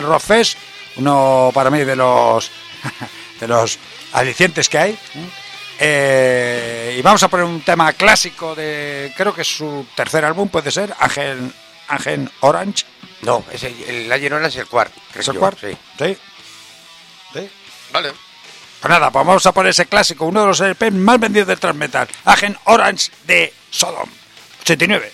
Rockfest, uno para mí de los de los alicientes que hay. Y vamos a poner un tema clásico de, creo que es su tercer álbum, puede ser, Agent Orange. No, es el Agent Orange es el cuarto. ¿Es el cuarto? Sí. Sí. Vale. Pues nada, pues vamos a poner ese clásico, uno de los LP más vendidos del thrash metal, Agent Orange de Sodom, 89.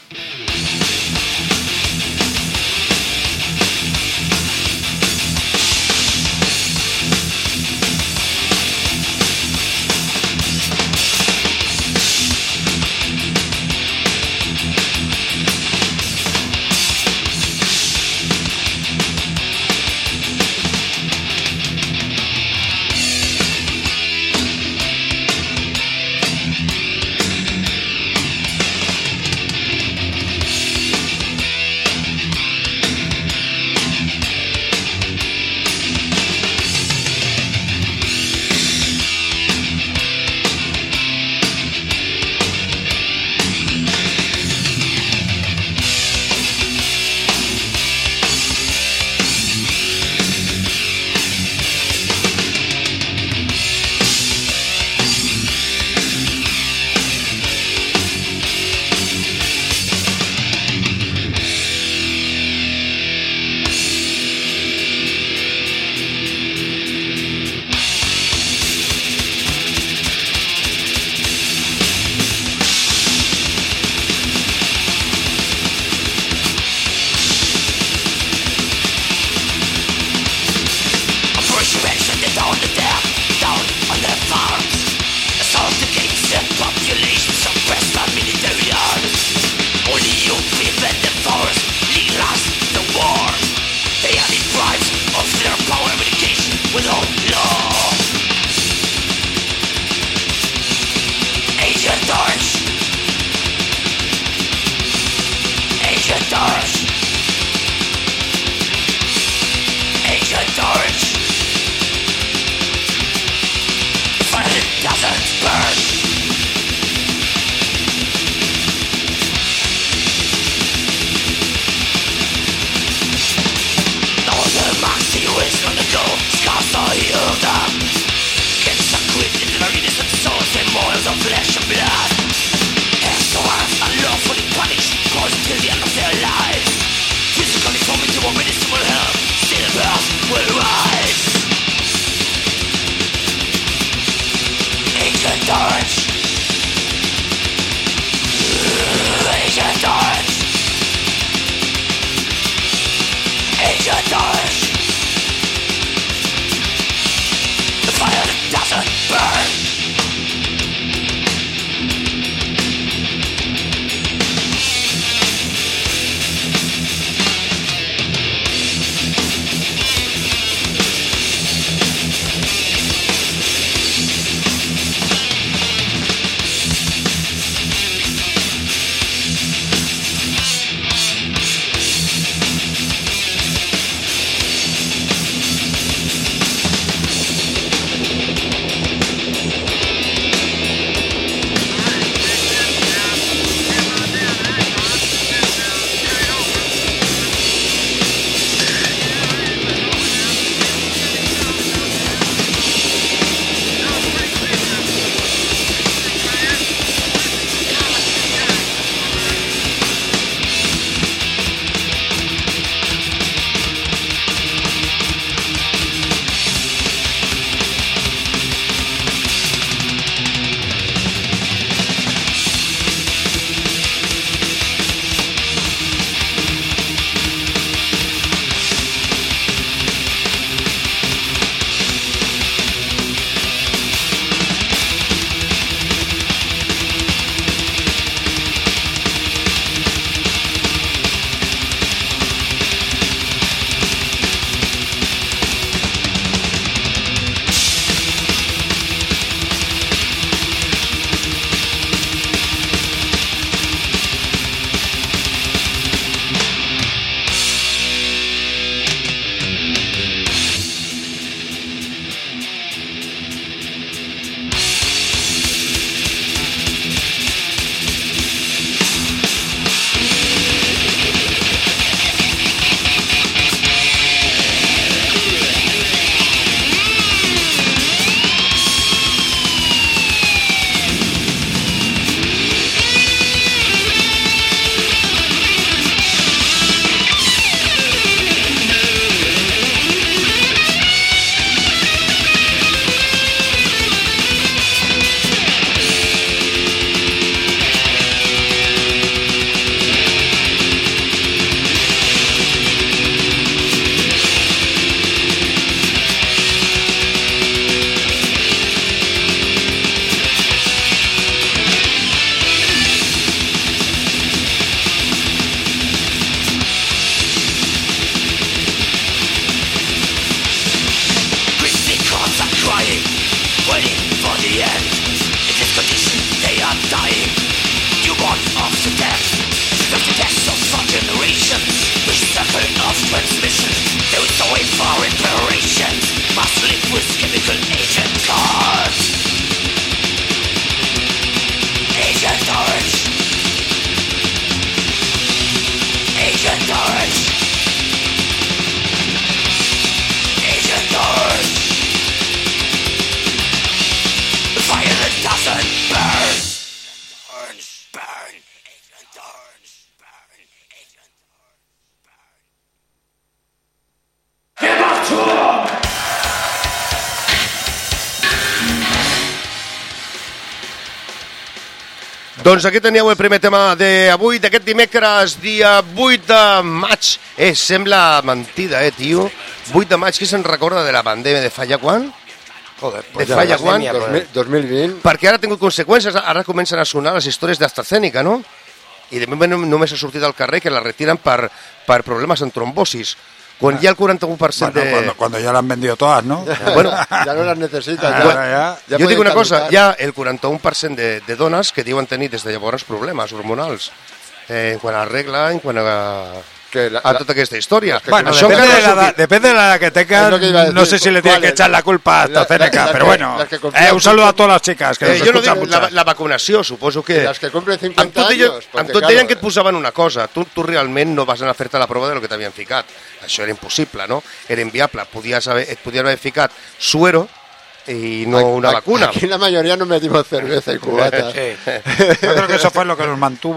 Doncs aquí teníeu el primer tema d'avui, d'aquest dimecres, dia 8 de maig. Sembla mentida, tio. 8 de maig, qui se'n recorda de la pandèmia de fa ja quan? Joder, De fa ja quan? 2020. Perquè ara ha tingut conseqüències, ara comencen a sonar les històries d'AstraZeneca, no? I de moment només ha sortit al carrer que la retiren per problemes en trombosis. Quan hi ha el 41% de... Cuando ya la han vendido todas, ¿no? Bueno, Ya no las necesitas. jo dic una cosa, hi ha el 41% de dones que diuen tenir des de llavors problemes hormonals. En quant a regla, en quant a tota aquesta història. Bueno, Això depende encara de, no ha sortit. depende de la que tengas, Es lo que iba a decir. no sé si le tienes que ¿Cuáles? echar la culpa a AstraZeneca, Las pero que- bueno, las que confían un saludo a mucho. todas las chicas que nos Jo no escuchan dic muchas. la vacunació, suposo que... Las que cumplen 50 Amb tot, años. amb tot deien que et posaven una cosa, tu realment no vas anar a fer-te la prova de lo que t'havien ficat. Això era impossible, no? Era inviable. Et podien haver ficat suero i no una vacuna. Aquí la mayoría nos metimos cerveza y cubatas. Sí, Yo creo que eso fue lo que nos mantuvo.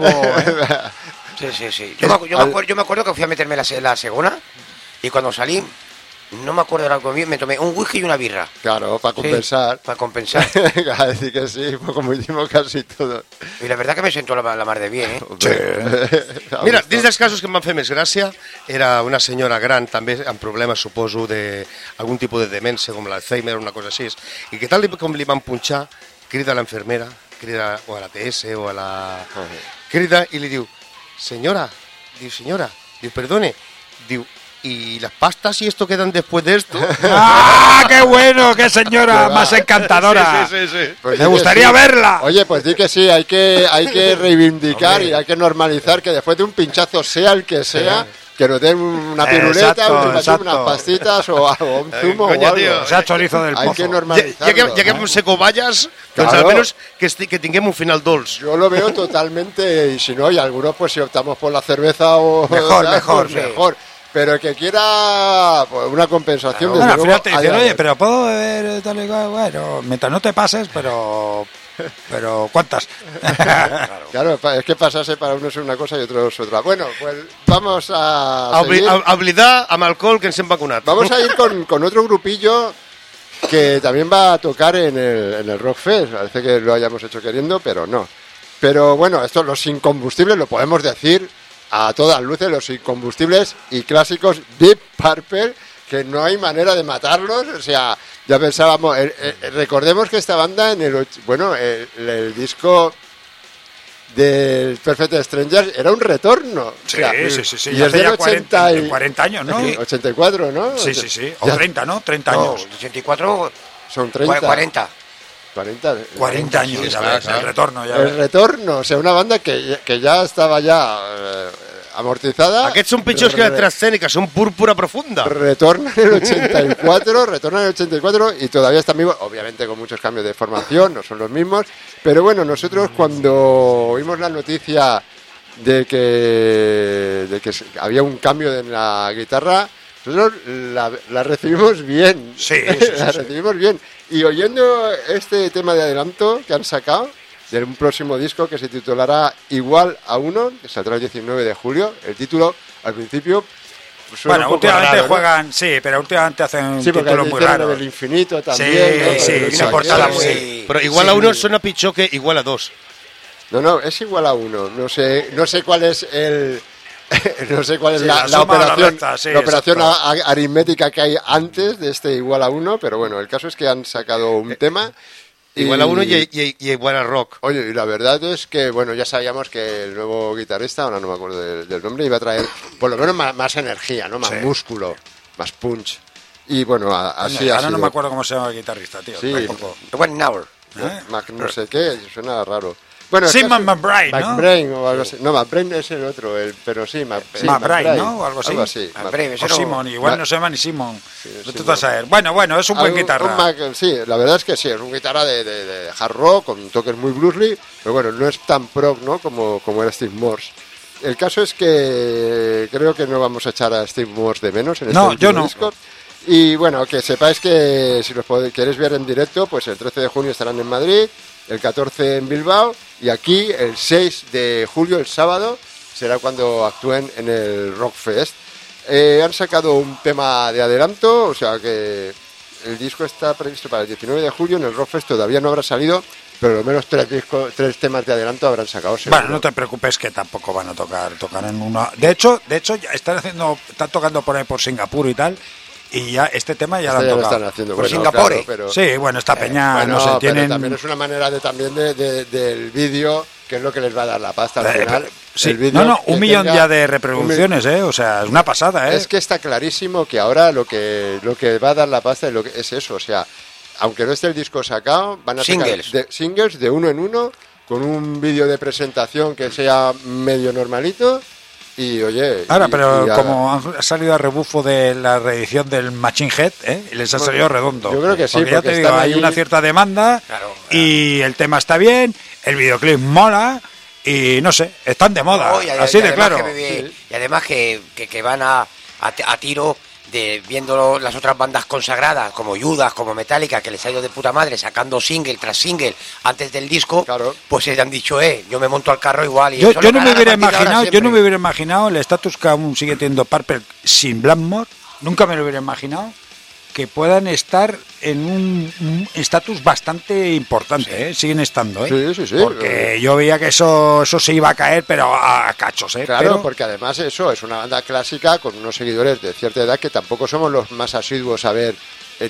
sí. Yo me acuerdo que fui a meterme la segunda y cuando salí, no me acuerdo de lo que comí, me tomé un whisky y una birra. Claro, para Sí, compensar. para compensar. A decir que sí, pues como hicimos casi todo. Y la verdad que me sentó la mar de bien, Mira, dins dels casos que em van fer més gràcia, era una senyora gran, també amb problemes, suposo, d'algun tipus de demència, com l'Alzheimer o una cosa així, i que tal com li van punxar, crida a l'enfermera, crida o a la TS o a la... Crida i li diu, senyora, diu, perdone, diu, ¿y las pastas y esto quedan después de esto? ¡Ah, qué bueno! ¡Qué señora más encantadora! Sí. Pues Me di que gustaría sí. verla. Oye, pues di que sí, hay que reivindicar y hay que normalizar que después de un pinchazo, sea el que sea, que nos den una piruleta, Exacto. unas pastitas o un zumo o coño, algo. tío. O sea, chorizo del Hay pozo. que normalizarlo. Ja que hem ser cobayes, doncs Claro. almenys que tinguem un final dolç. Yo lo veo totalmente, y si no, y algunos pues si optamos por la cerveza o Mejor, tal, mejor, pues sí. mejor. Pero el que quiera pues, una compensación, Bueno, desde al luego, final te dicen, haya- oye, pero puedo beber tal y cual. Bueno, mientras no te pases, pero ¿cuántas? Claro, es que pasarse para unos es una cosa y otros otra. Bueno, pues vamos A seguir. oblidar amb alcohol que ens hem vacunat. Vamos a ir con otro grupillo que también va a tocar en el Rockfest. Parece que lo hayamos hecho queriendo, pero no. Pero bueno, esto, los incombustibles, lo podemos decir a todas luces, los incombustibles y clásicos Deep Purple, que no hay manera de matarlos. O sea, ya pensábamos, recordemos que esta banda en el disco del Perfect Strangers era un retorno. Sí. Y ya es hace del ya 80 y... 40 años, ¿no? 84, ¿no? Sí. O Ya 30, ¿no? 30 No, años. 84, son 30. 40. 40 años, sí, ya claro, ves, claro. el retorno. Ya El ves. retorno, o sea, una banda que ya estaba amortizada. Aquests són pitjors que l'AstraZeneca, són púrpura profunda. Retorna en el 84, y todavía están vivos, obviamente con muchos cambios de formación, no son los mismos, pero bueno, nosotros cuando oímos la noticia de que había un cambio en la guitarra, nosotros la recibimos bien. Sí. La recibimos bien. Y oyendo este tema de adelanto que han sacado de un próximo disco que se titulará Igual a Uno, que saldrá el 19 de julio, el título al principio suena Bueno, un poco últimamente raro, ¿no? juegan, sí, pero últimamente hacen Sí, porque títulos muy hicieron lo raros. del infinito también. Sí, ¿no? sí, Con el una portada saqueo. muy- Però igual a uno suena pitjor que igual a dos. No, es igual a uno. No sé cuál es el... No sé cuál es Sí, la la suma o la operación, resta, sí, la operación exacto. aritmética que hay antes de este igual a uno, pero bueno, el caso es que han sacado un tema. Igual a uno y igual a rock. Oye, y la verdad es que, bueno, ya sabíamos que el nuevo guitarrista, ahora no me acuerdo del nombre, iba a traer por lo menos más energía, ¿no? Más Sí. músculo, más punch. Y bueno, así Ahora ha sido. no me acuerdo cómo se llama el guitarrista, tío. Sí. Tampoco. One hour. ¿Eh? No sé qué, suena raro. Bueno, el Simon caso- McBride, ¿no? McBride o algo así. No, McBride es el otro, pero sí, McBride, ¿no? O algo así. McBride, ese O no- Simon, igual Ma- no se llama ni Simon. Sí, Tú Simon. vas a ver. Bueno, es un buen guitarra. Sí, la verdad es que sí, es un guitarra de hard rock con toques muy bluesy, pero bueno, no es tan prog, ¿no? como era Steve Morse. El caso es que creo que no vamos a echar a Steve Morse de menos en este No, último yo no. disco. Y bueno, que sepáis que si los queréis ver en directo, pues el 13 de junio estarán en Madrid, el 14 en Bilbao y aquí el 6 de julio, el sábado, será cuando actúen en el Rockfest. Han sacado un tema de adelanto, o sea que el disco está previsto para el 19 de julio, en el Rockfest todavía no habrá salido, pero lo menos 3 temas de adelanto habrán sacado seguro. Bueno, no te preocupes que tampoco van a tocar en uno. De hecho ya están tocando por ahí por Singapur y tal, y ya este tema ya lo han tocado. Están haciendo, por Singapur. Claro, pero, sí, bueno, esta peña bueno, no sé, pero tienen. también es una manera también del vídeo, que es lo que les va a dar la pasta al final. Sí, El vídeo no, 1 millón tenga ya de reproducciones, o sea, es una pasada, Es que está clarísimo que ahora lo que va a dar la pasta es eso, o sea, aunque no esté el disco sacado, van a sacar singles de uno en uno, con un vídeo de presentación que sea medio normalito. Y oye... Ahora, pero como han salido a rebufo de la reedición del Machine Head, les ha salido redondo. Yo creo que sí, porque ya te digo, hay una cierta demanda, y el tema está bien, el videoclip mola, y no sé, están de moda, así de claro. Y además que van a tiro de viendo las otras bandas consagradas, como Judas, como Metallica, que les ha ido de puta madre sacando single tras single antes del disco, claro. Pues se han dicho, yo me monto al carro igual. Y yo no me hubiera imaginado el estatus que aún sigue teniendo Purple sin Blackmore, nunca me lo hubiera imaginado, que puedan estar en un estatus bastante importante, siguen estando, Sí. Porque yo veía que eso se iba a caer, pero a cachos, Claro, pero... porque además eso es una banda clásica con unos seguidores de cierta edad que tampoco somos los más asiduos a ver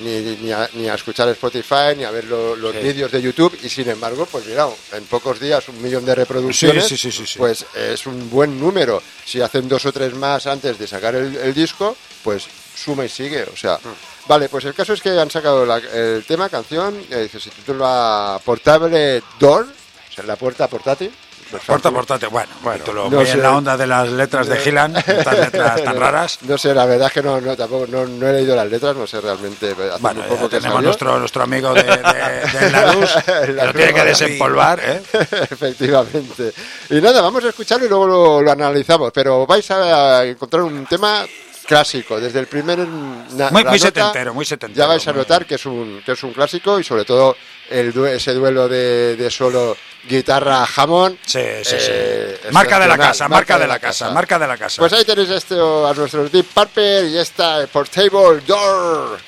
ni a escuchar Spotify, ni a ver los vídeos de YouTube, y sin embargo, pues mira, en pocos días 1 millón de reproducciones, sí. Pues es un buen número. Si hacen 2 o 3 más antes de sacar el disco, pues suma y sigue, o sea... Vale, pues el caso es que han sacado el tema, canción, se titula Portable Door, o sea, la puerta portátil. Puerta portátil, bueno, título, no sé, en la onda de las letras de Gillan, estas letras tan raras. No sé, la verdad es que tampoco he leído las letras, no sé realmente. Bueno, un poco tenemos nuestro amigo de la luz, que lo tiene que desempolvar, Efectivamente. Y nada, vamos a escucharlo y luego lo analizamos, pero vais a encontrar un tema clásico, desde el primer muy setentero. Ya vais a notar que es un clásico, y sobre todo ese duelo de solo guitarra Hammond. Sí. Marca de la casa. Pues ahí tenéis esto a nuestros Deep Purple y esta Portable Door.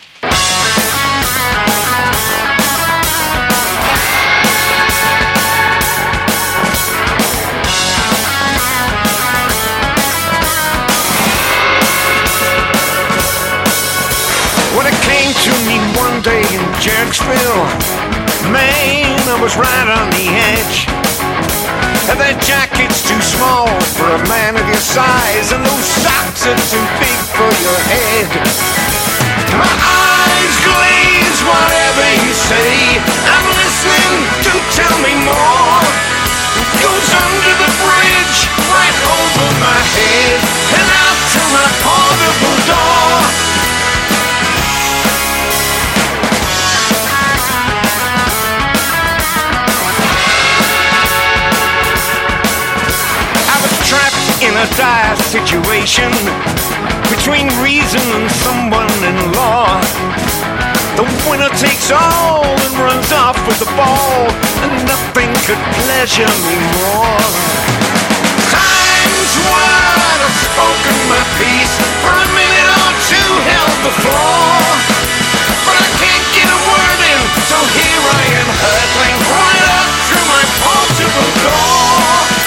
When it came to me one day in Jerksville, man, I was right on the edge. And that jacket's too small for a man of your size, and those socks are too big for your head. My eyes glaze, whatever you say, I'm listening, do tell me more. It goes under the bridge, right over my head, and out to my portable door. In a dire situation between reason and someone in law, the winner takes all and runs off with the ball, and nothing could pleasure me more. Times wide, I've spoken my piece, for a minute or two held the floor, but I can't get a word in, so here I am hurtling right up through my portable door.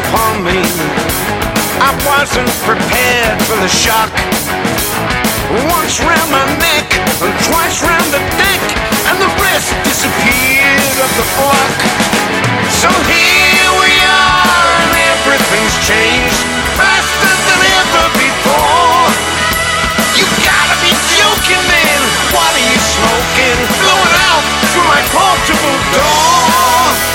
upon me. I wasn't prepared for the shock. Once round my neck, and twice round the deck, and the rest disappeared up the block. So here we are, and everything's changed faster than ever before. You gotta be joking, man. What are you smoking? Blowing out through my portable door.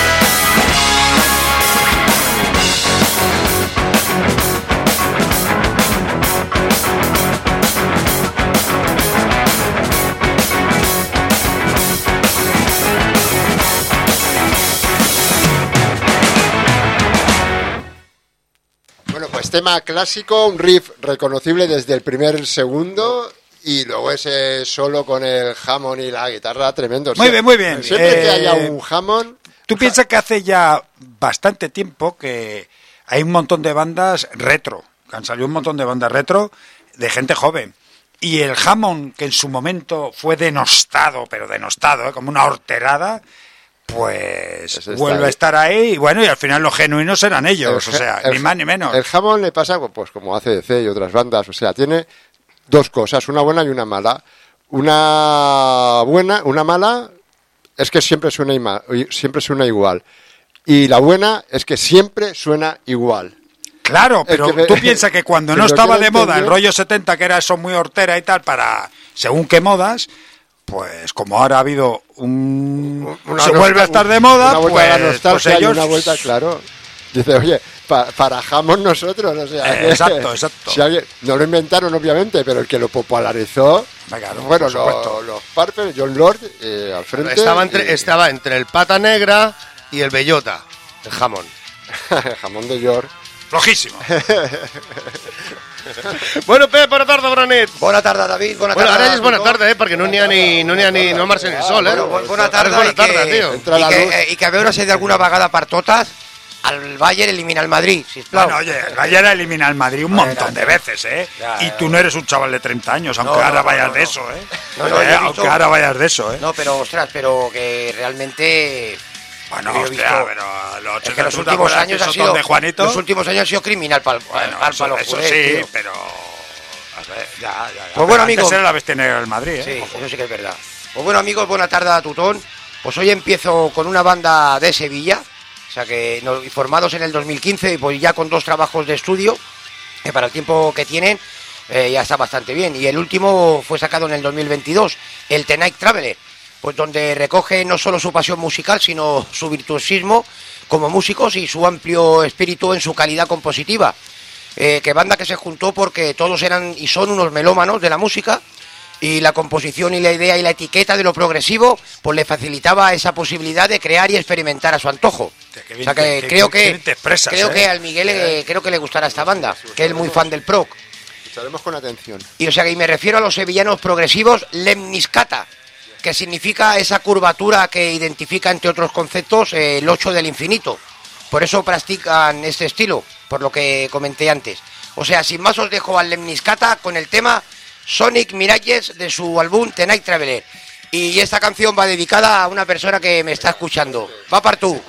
Bueno, pues tema clásico, un riff reconocible desde el primer segundo y luego ese solo con el Hammond y la guitarra tremendo. Muy bien, muy bien. Siempre que haya un Hammond... Tú piensas que hace ya bastante tiempo que hay un montón de bandas retro, que han salido un montón de bandas retro de gente joven. Y el Hammond, que en su momento fue denostado, pero denostado, como una horterada, pues vuelve a estar ahí. Y bueno, y al final los genuinos eran ellos, o sea, ni más ni menos. El Hammond le pasa pues como ACDC y otras bandas, o sea, tiene dos cosas, una buena y una mala. Una buena, una mala es que siempre suena igual. Y la buena es que siempre suena igual. Claro, pero tú piensas que cuando no estaba de moda el rollo 70, que era eso muy hortera y tal, para según qué modas, pues como ahora ha habido se vuelve a estar de moda, una vuelta a la pues nostalgia ellos... y una vuelta, claro. Dice, oye, para Hammond nosotros, o sea... exacto. Si alguien, no lo inventaron, obviamente, pero el que lo popularizó... Claro, bueno, los Purple, John Lord, al frente... Estaba entre el Pata Negra y el Bellota, el Hammond. Jamón de York. Flojísimo. Bueno, Pep, bona tarda, bona nit. Bona tarda, David, bona tarda. Bueno, ara és bona tarda, perquè no n'hi ha ni no marxa ni el sol, Bueno, bona tarda, tio. i que a veure si d'alguna vegada per totes el Bayern elimina el Madrid, sisplau. Bueno, oye, el Bayern elimina al Madrid un montón de veces, ¿eh? Y tú no eres un chaval de 30 años, aunque ahora vayas de eso, ¿eh? Aunque ahora vayas de eso, ¿eh? No, pero, ostras, pero que realmente... Bueno, yo he hostia, visto- pero Es que los últimos años ha sido... de Juanito. Los últimos años ha sido criminal para Bueno, los eso culés, sí, tío. pero... a ver, ya. Pues bueno, Antes amigo. era la bestia negra del Madrid, ¿eh? Sí, Ojo. eso sí que es verdad. Pues bueno, amigos, buena tarde a Tutón. Pues hoy empiezo con una banda de Sevilla, o sea que formados en el 2015 y pues ya con 2 trabajos de estudio, que para el tiempo que tienen ya está bastante bien. Y el último fue sacado en el 2022, el The Night Traveler, pues donde recoge no solo su pasión musical, sino su virtuosismo como músicos y su amplio espíritu en su calidad compositiva. Que banda que se juntó porque todos eran y son unos melómanos de la música, y la composición y la idea y la etiqueta de lo progresivo pues le facilitaba esa posibilidad de crear y experimentar a su antojo. O sea que creo que al Miguel creo que le gustará esta banda, que es muy fan del prog. Escucharemos con atención. Y o sea que me refiero a los sevillanos progresivos lemniscata, que significa esa curvatura que identifica, entre otros conceptos, el 8 del infinito. Por eso practican este estilo, por lo que comenté antes. O sea, sin más os dejo al lemniscata con el tema Sonic Mirages de su álbum The Night Traveler. Y esta canción va dedicada a una persona que me está escuchando. Va para tú.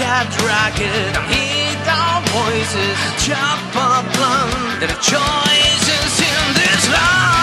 stepped ragged. I hear down voices, chop up blunt. There are choices in this life.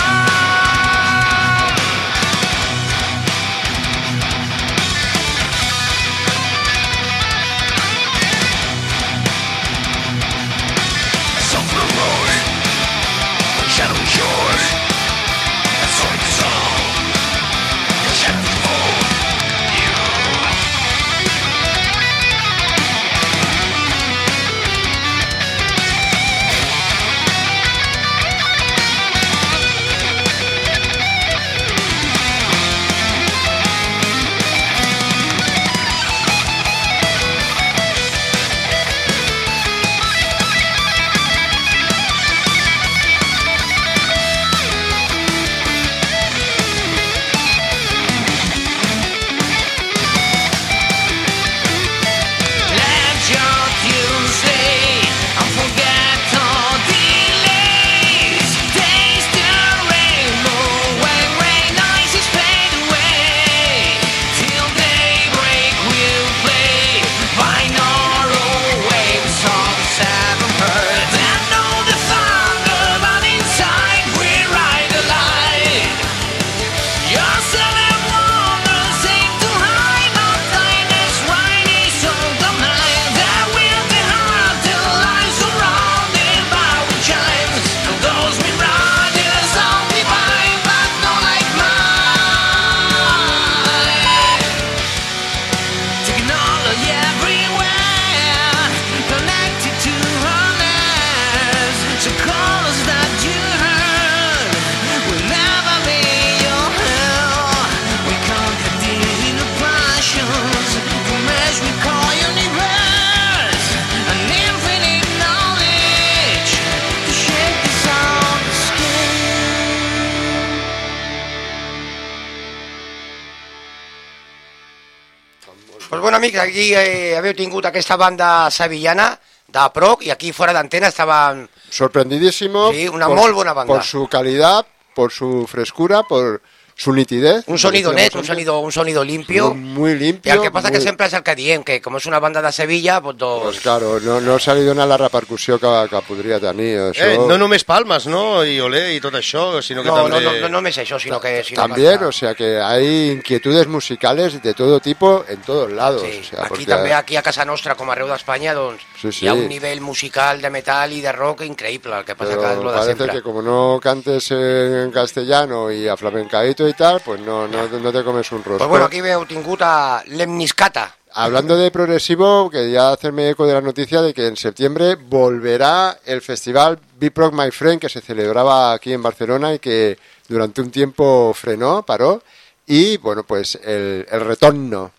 Pues bueno, amics, aquí haveu tingut aquesta banda sevillana de prog y aquí fuera de antena estaban... Sorprendidísimo. Sí, una muy buena banda. Por su calidad, por su frescura, por su nitidez. Un sonido net, un sonido limpio. Muy limpio. Y al que pasa que siempre es el que diem, que como es una banda de Sevilla, pues dos... Pues claro, no ha salido nada la repercussió que podria tenir. Això... No només palmes, ¿no? Y olé y todo això, sino que també... No només això, sino que... También, o sea, que hay inquietudes musicales de todo tipo en todos lados. Sí, o sea, aquí porque... també, aquí a casa nostra, com arreu d'Espanya, doncs, sí. hi ha un nivell musical de metal i de rock increïble, el que passa que és lo de parece sempre. Que como no cantes en castellano y a flamencaíto y tal, pues no te comes un rosco. Pues bueno, aquí heu tingut a Lemniscata. Hablando de progresivo, quería hacerme eco de la noticia de que en septiembre volverá el festival Be Prog My Friend, que se celebraba aquí en Barcelona y que durante un tiempo paró, y bueno, pues el retorno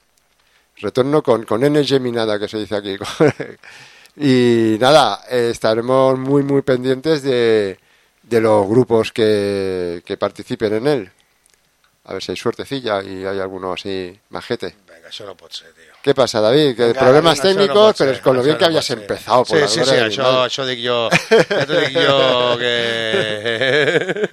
con N geminada, que se dice aquí. Y nada, estaremos muy pendientes de los grupos que participen en él. A ver si hay suertecilla y hay alguno así majete. Venga, això no pot ser, tio. ¿Qué pasa, David? Que Venga, problemas David, técnicos, no pero es con lo bien que habías empezado. Por sí, això dic jo. Ja t'ho dic jo que...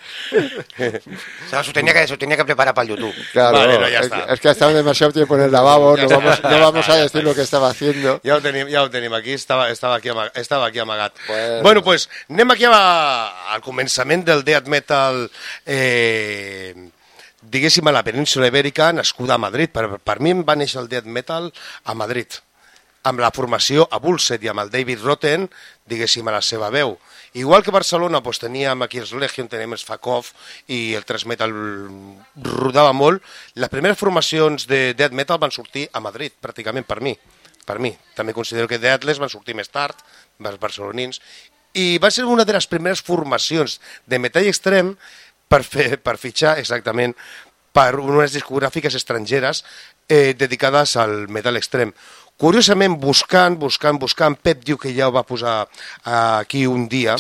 O sea, s'ho tenia que preparar para el YouTube. Claro, vale, no, ya está. Es que ha estado demasiado tiempo en el lavabo, no vamos a decir lo que estaba haciendo. Ja ho tenim aquí, estava aquí amagat. Bueno, pues anem aquí al començament del death metal, diguéssim, a la península ibèrica, nascuda a Madrid. Per mi em va néixer el death metal a Madrid, amb la formació a Bullset i amb el David Rotten, diguéssim, a la seva veu. Igual que a Barcelona, pues, teníem aquí els Legion, teníem els Fuck Off i el thrash metal rodava molt. Les primeres formacions de death metal van sortir a Madrid, pràcticament per mi. També considero que Deathless van sortir més tard, els barcelonins, i va ser una de les primeres formacions de metall extrem per fitxar exactament per unes discogràfiques estrangeres dedicades al metal extrem. Curiosament, buscant, Pep diu que ja ho va posar aquí un dia,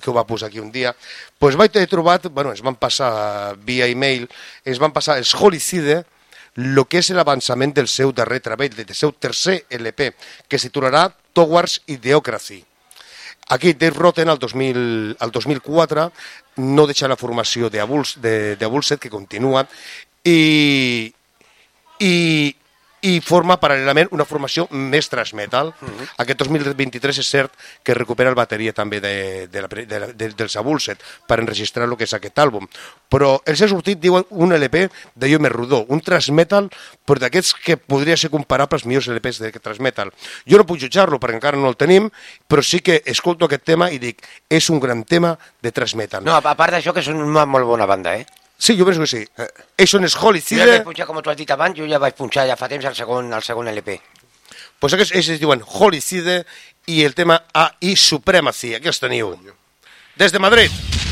doncs he trobat, ens van passar via e-mail, ens van passar els Holicide, el que és l'avançament del seu darrer treball, del seu tercer LP, que es titularà Towards Idiocracy. Aquí Dave Rotten, el 2004, no deixa la formació de Bullset, que continua, i i forma paral·lelament una formació més thrash metal. Aquest 2023 és cert que recupera el bateria també dels Avulset per enregistrar el que és aquest àlbum, però els ha sortit, diuen, un LP d'allò més rodó, un thrash metal, però d'aquests que podria ser comparable als millors LPs de thrash metal. Jo no puc jutjar-lo perquè encara no el tenim, però sí que escolto aquest tema i dic, és un gran tema de thrash metal. No, a part d'això, que és una molt bona banda, Sí, jo penso que sí. Això és Holicide. Jo ja vaig punxar, com tu has dit abans, jo ja vaig punxar ja fa temps el segon LP. Pues aquests es diuen Holicide i el tema AI Supremacy. Aquí els teniu. Des de Madrid.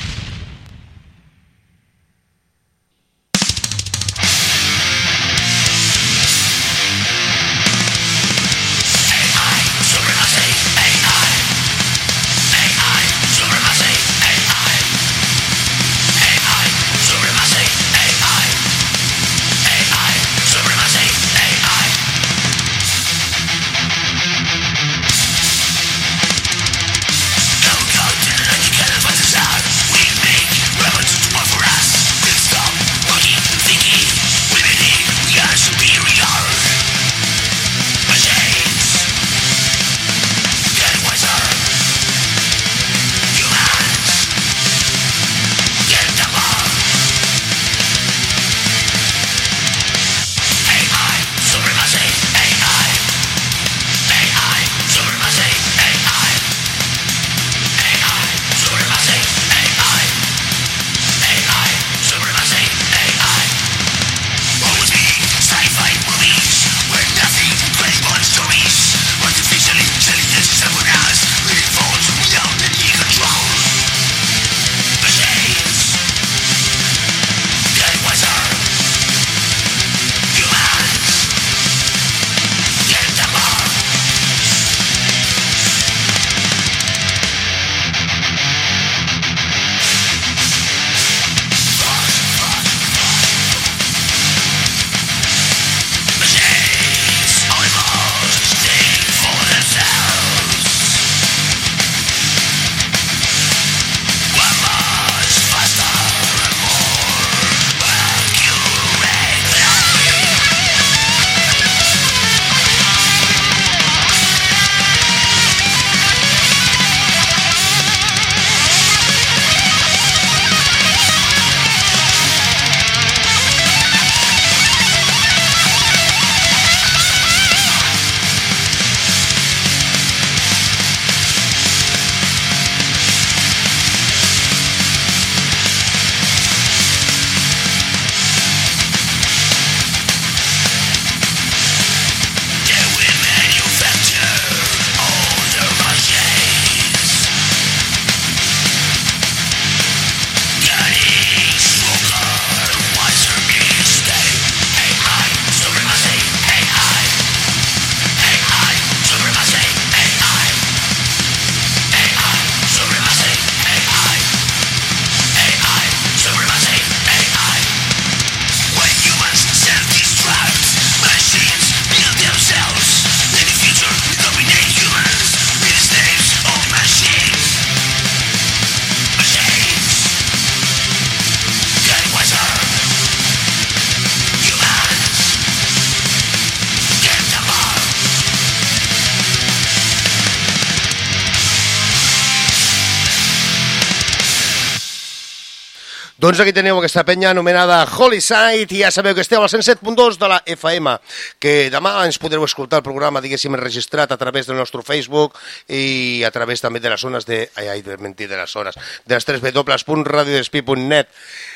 Doncs aquí teniu aquesta penya anomenada Holicide i ja sabeu que esteu al 107.2 de la FM, que demà ens podreu escoltar el programa, diguéssim, enregistrat a través del nostre Facebook i a través també de les zones de... Ai, de mentir, de les hores, de les 3w.radiodespí.net.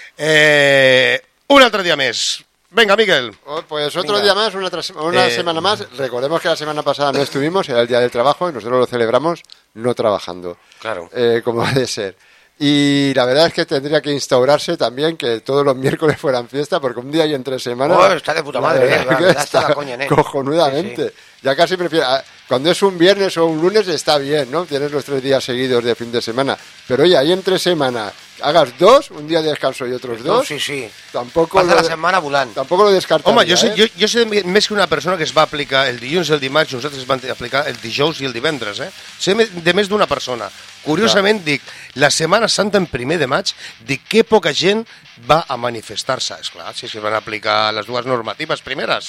Un altre dia més. Venga, Miguel. Pues otro día más, una semana más. Recordemos que la semana pasada no estuvimos, era el Día del Trabajo y nosotros lo celebramos no trabajando. Claro. Como ha de ser. Y la verdad es que tendría que instaurarse también que todos los miércoles fueran fiesta, porque un día y entre semana... Oh, está de puta madre, está la coña, cojonudamente. Sí, sí. Ya casi prefiero... Cuando es un viernes o un lunes está bien, ¿no? Tienes los 3 días seguidos de fin de semana. Pero oye, ahí entre semana hagas 2, un día de descanso y otros 2... Sí, sí. Tampoco la setmana volant. Tampoco lo descartaria. Home, jo sé més que una persona que es va aplicar el dilluns i el dimarts, nosaltres es van aplicar el dijous i el divendres, Sé de més d'una persona. Curiosament, dic, la Setmana Santa en 1 de maig, dic que poca gent va a manifestar-se. Esclar, si es van aplicar les dues normatives primeres.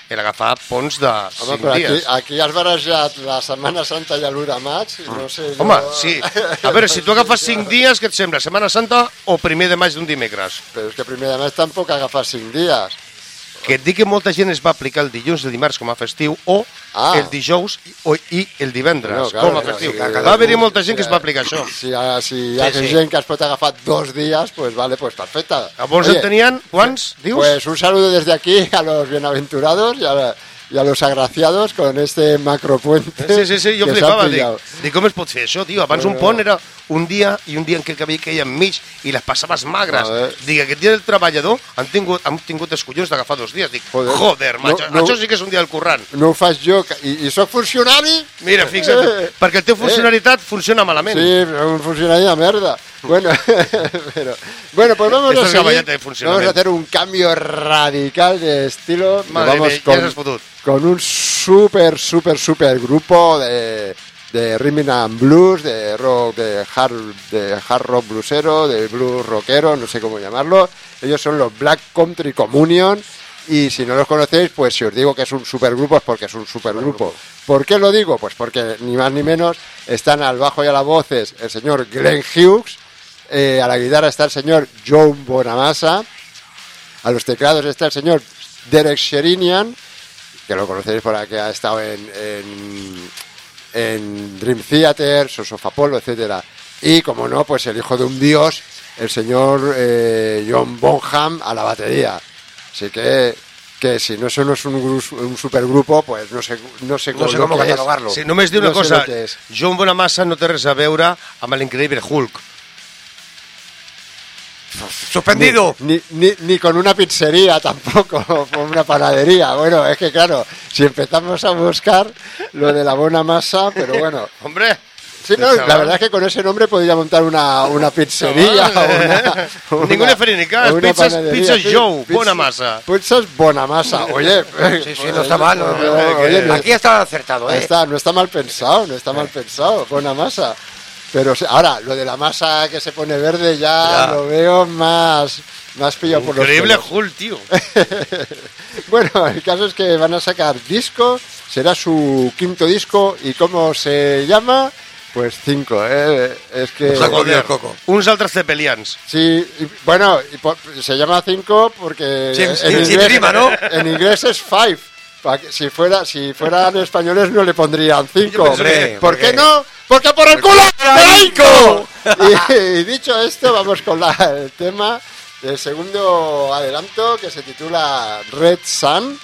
era agafar ponts de Home, 5 però dies. aquí has barrejat la Setmana Santa i l'1 de maig, no sé... Home, sí. A veure, si tu agafes 5 dies, què et sembla? Setmana Santa o 1 de maig d'un dimecres? Però és que 1 de maig tampoc agafes 5 dies. Que et dic que molta gent es va aplicar el dilluns i el dimarts com a festiu o el dijous i el divendres No, claro, com a claro, festiu. sí, Va haver-hi molta gent que es va aplicar això. Si hi ha gent que es pot agafar 2 días, pues vale, pues perfecte. Llavors en tenien, quants, dius? Pues un saludo desde aquí a los bienaventurados y a los agraciados con este macropuente. Sí, jo que flipava, s'han pillat. dic, com es pot fer això, tio? Abans un pont era un dia i un dia en què el cabell queia enmig i les passaves magres. Dic, aquest dia del treballador han tingut els collons d'agafar 2 dies. Dic, joder, macho, això sí que és un dia del currant. No ho faig jo, i soc funcionari? Mira, fixa't, perquè el teu funcionalitat funciona malament. Sí, un funcionari de merda. Bueno, bueno, pues vamos Esto a es seguir. caballete de funcionamiento. Vamos a hacer un cambio radical de estilo. Nos Madre vamos mía, ya se has fotut. con un super grupo de rhythm and blues, de rock, de hard rock bluesero, de blues rockero, no sé cómo llamarlo. Ellos son los Black Country Communion. Y si no los conocéis, pues si os digo que es un supergrupo es porque es un supergrupo. ¿Por qué lo digo? Pues porque ni más ni menos están al bajo y a las voces el señor Glenn Hughes, a la guitarra está el señor John Bonamassa, a los teclados está el señor Derek Sherinian, que lo conocéis por aquí, ha estado en Dream Theater, Sons of Apollo, etcétera. Y como no, pues el hijo de un dios, el señor John Bonham a la batería. Así que si no eso no es un supergrupo, pues no sé cómo catalogarlo. Sí, només dir una No sé cosa, lo que és. John Bonamassa no té res a veure amb l'increïble Hulk. ¡Suspendido! Ni con una pizzería tampoco, con una panadería. Bueno, es que claro, si empezamos a buscar lo de la Bonamassa, pero bueno. Hombre, Sí, no, la verdad es que con ese nombre podría montar una pizzería Ningún eferinicas, pizzas Joe, Bonamassa. Pizzas Bonamassa, oye. Sí, no está mal. Oye, Aquí está acertado, ¿eh? No está mal pensado, Bonamassa. Pero ahora, lo de la masa que se pone verde ya. Lo veo más pillado por los increíble pelos. Hulk, tío. Bueno, el caso es que van a sacar disco, será su 5º disco, ¿y cómo se llama? Pues 5, es que... Uns altres cepelians. Sí, bueno, se llama 5 porque ¿no? En inglés es 5. Si fueran españoles no le pondrían 5. ¿Por qué no? ¡Porque por el culo laico! Y dicho esto, vamos con el tema del segundo adelanto que se titula Red Sun.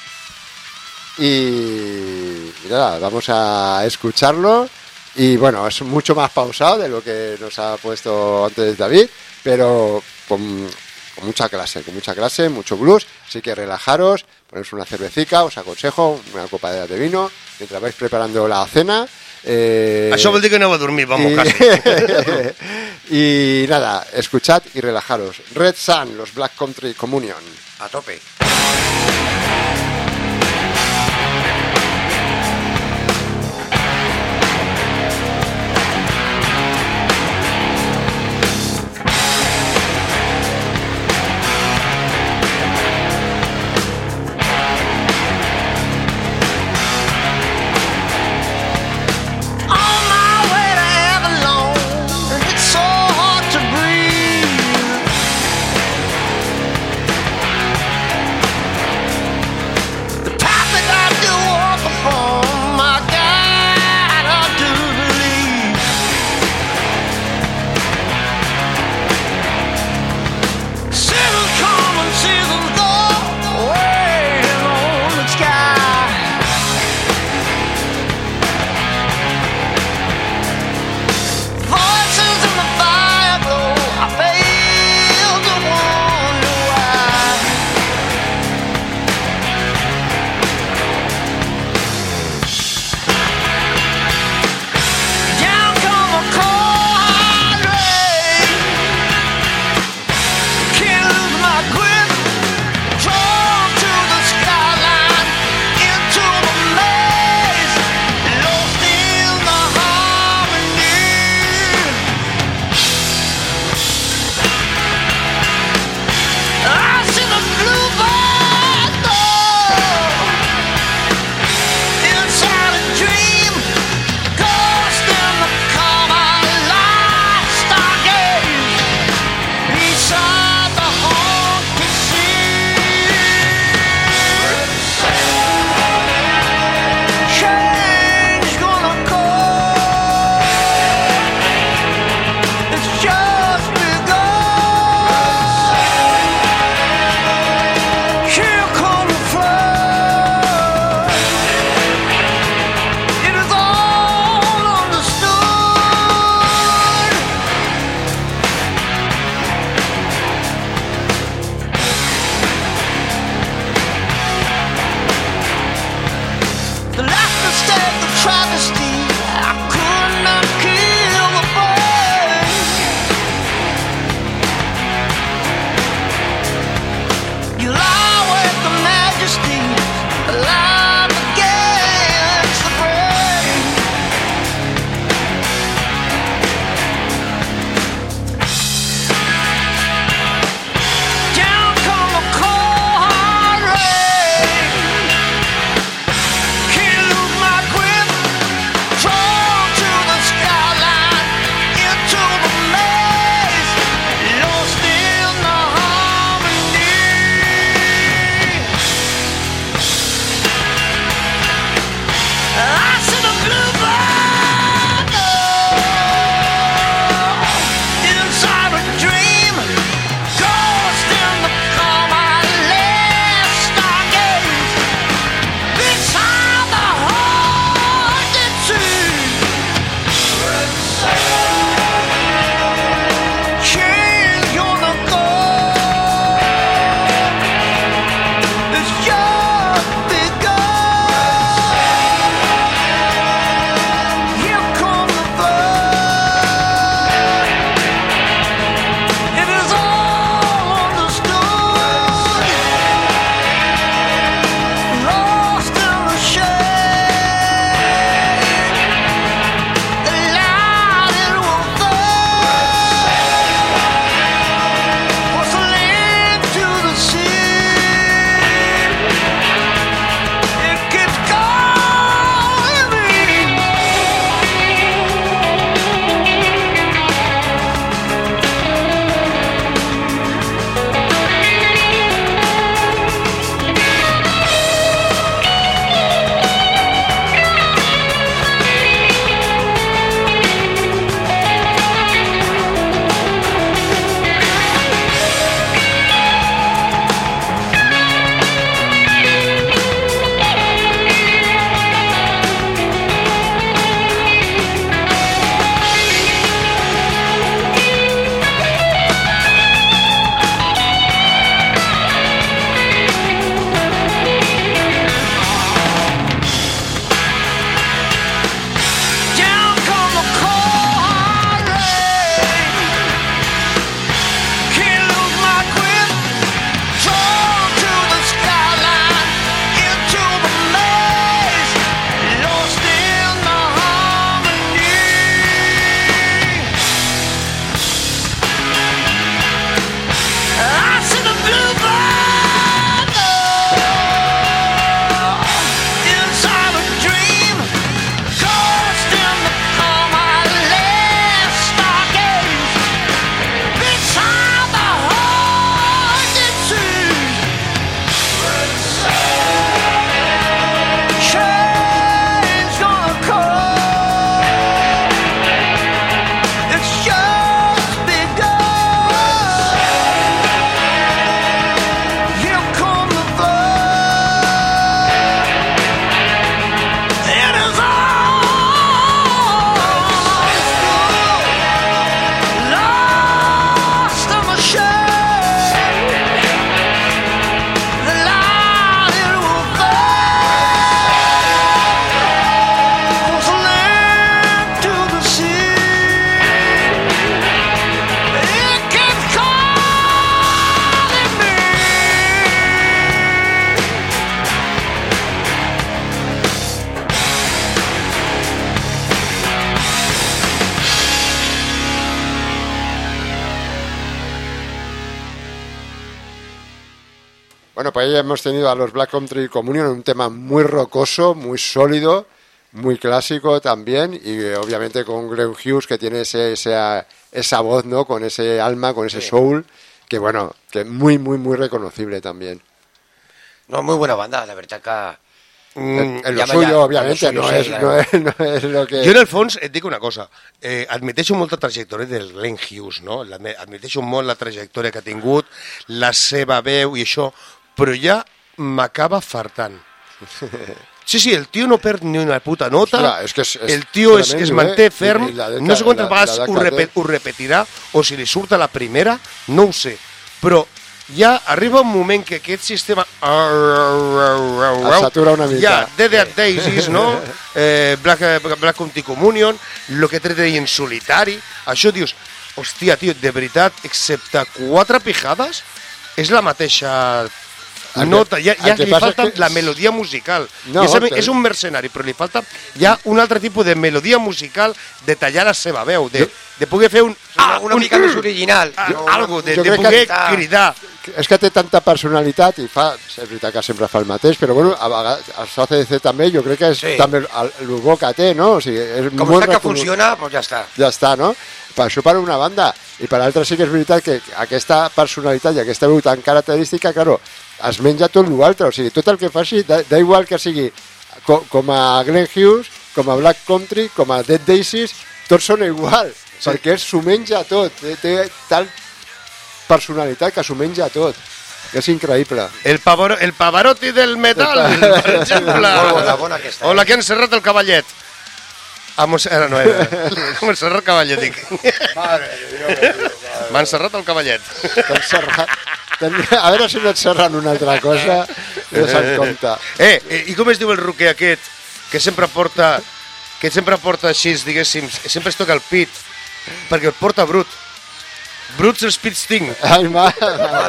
Y nada, vamos a escucharlo. Y bueno, es mucho más pausado de lo que nos ha puesto antes David, pero con mucha clase, mucho blues. Así que relajaros, poneros una cervecica, os aconsejo, una copa de vino, mientras vais preparando la cena. Això vol dir que aneu a dormir, vamos, casi. Y nada, escuchad y relajaros. Red Sun, los Black Country Communion. A tope. On my way to Avalon, and it's so hard to breathe. bueno, pues ahí hemos tenido a los Black Country Communion, un tema muy rocoso, muy sólido, muy clásico también, y obviamente con Glenn Hughes, que tiene esa voz, ¿no? Con ese alma, con ese soul, que bueno, que muy, muy, muy reconocible también. No, muy buena banda, la verdad que... En lo suyo, obviamente, no es lo que... Jo, en el fons, et dic una cosa. Admeteixo molta trajectòria del Glenn Hughes, no? Admeteixo molt la trajectòria que ha tingut, la seva veu i això, però ja m'acaba fartant. Sí, el tio no perd ni una puta nota, el tio es manté ferm, no sé quantes vegades ho repetirà, o si li surt a la primera, no ho sé, però ja arriba un moment que aquest sistema satura una mica. Ja, Dead Daisies, no? Black Country Communion, el que tret en solitari, això dius, hòstia, tio, de veritat, excepte 4 pijades, és la mateixa nota, ja li falta la melodia musical. No, és un mercenari, però li falta ja un altre tipus de melodia musical de tallar la seva veu, de poder fer una mica més original. Algo, de poder cridar. És que té tanta personalitat i fa, és veritat que sempre fa el mateix, però bueno, a vegades els ACDC també, jo crec que és també el bo que té, no? O sigui, és com està que funciona, doncs ja està. Ja està, no? Per això per una banda, i per l'altra sí que és veritat que aquesta personalitat i aquesta veu tan característica, claro, es menja tot l'altre, o sigui, tot el que faci, da igual que sigui com a Glenn Hughes, com a Black Country, com a Dead Daisies, tots són igual, perquè s'ho menja tot, té tal personalitat que s'ho menja tot. És increïble. El Pavarotti del metal, per exemple. O la que ha encerrat el cavallet. No era. M'ha encerrat el cavallet, dic. M'ha encerrat el cavallet. A veure si no et serran una altra cosa, no se'n compte. I com es diu el roquer aquest, que sempre porta així, diguéssim, sempre es toca el pit, perquè el porta brut. Bruts el Speed Sting. Ai, mare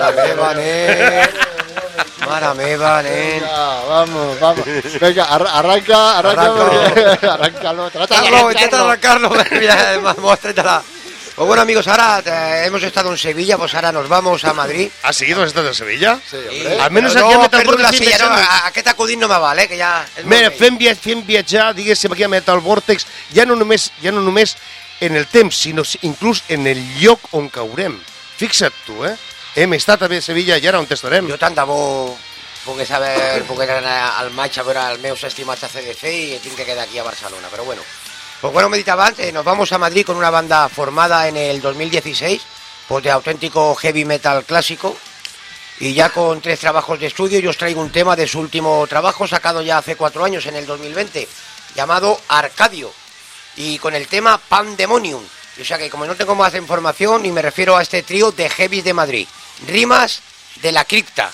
meva, nen. Vamos. Venga, arráncalo. Intenta arrancarlo. Muéstratela. Pues bueno, amigos, ahora hemos estado en Sevilla, pues ahora nos vamos a Madrid. ¿Ah, sí? ¿Tú has estado en Sevilla? Sí, hombre. Almenys aquí a Metal Vortex... Aquest acudit no me val, que ja... Fem viatjar, diguéssim, aquí a Metal Vortex, ja no només en el temps, sinó inclús en el lloc on caurem. Fixa't tu, hem estat a Sevilla i ara on estarem. Jo tant de bo pogués anar al maig a veure els meus estimats ACDC i tinc que quedar aquí a Barcelona, però bueno. Pues bueno, me he dicho antes, nos vamos a Madrid con una banda formada en el 2016, pues de auténtico heavy metal clásico, y ya con 3 trabajos de estudio. Yo os traigo un tema de su último trabajo, sacado ya hace 4 años, en el 2020, llamado Arcadio, y con el tema Pandemonium. O sea que como no tengo más información, y me refiero a este trío de heavy de Madrid, Rimas de la Cripta.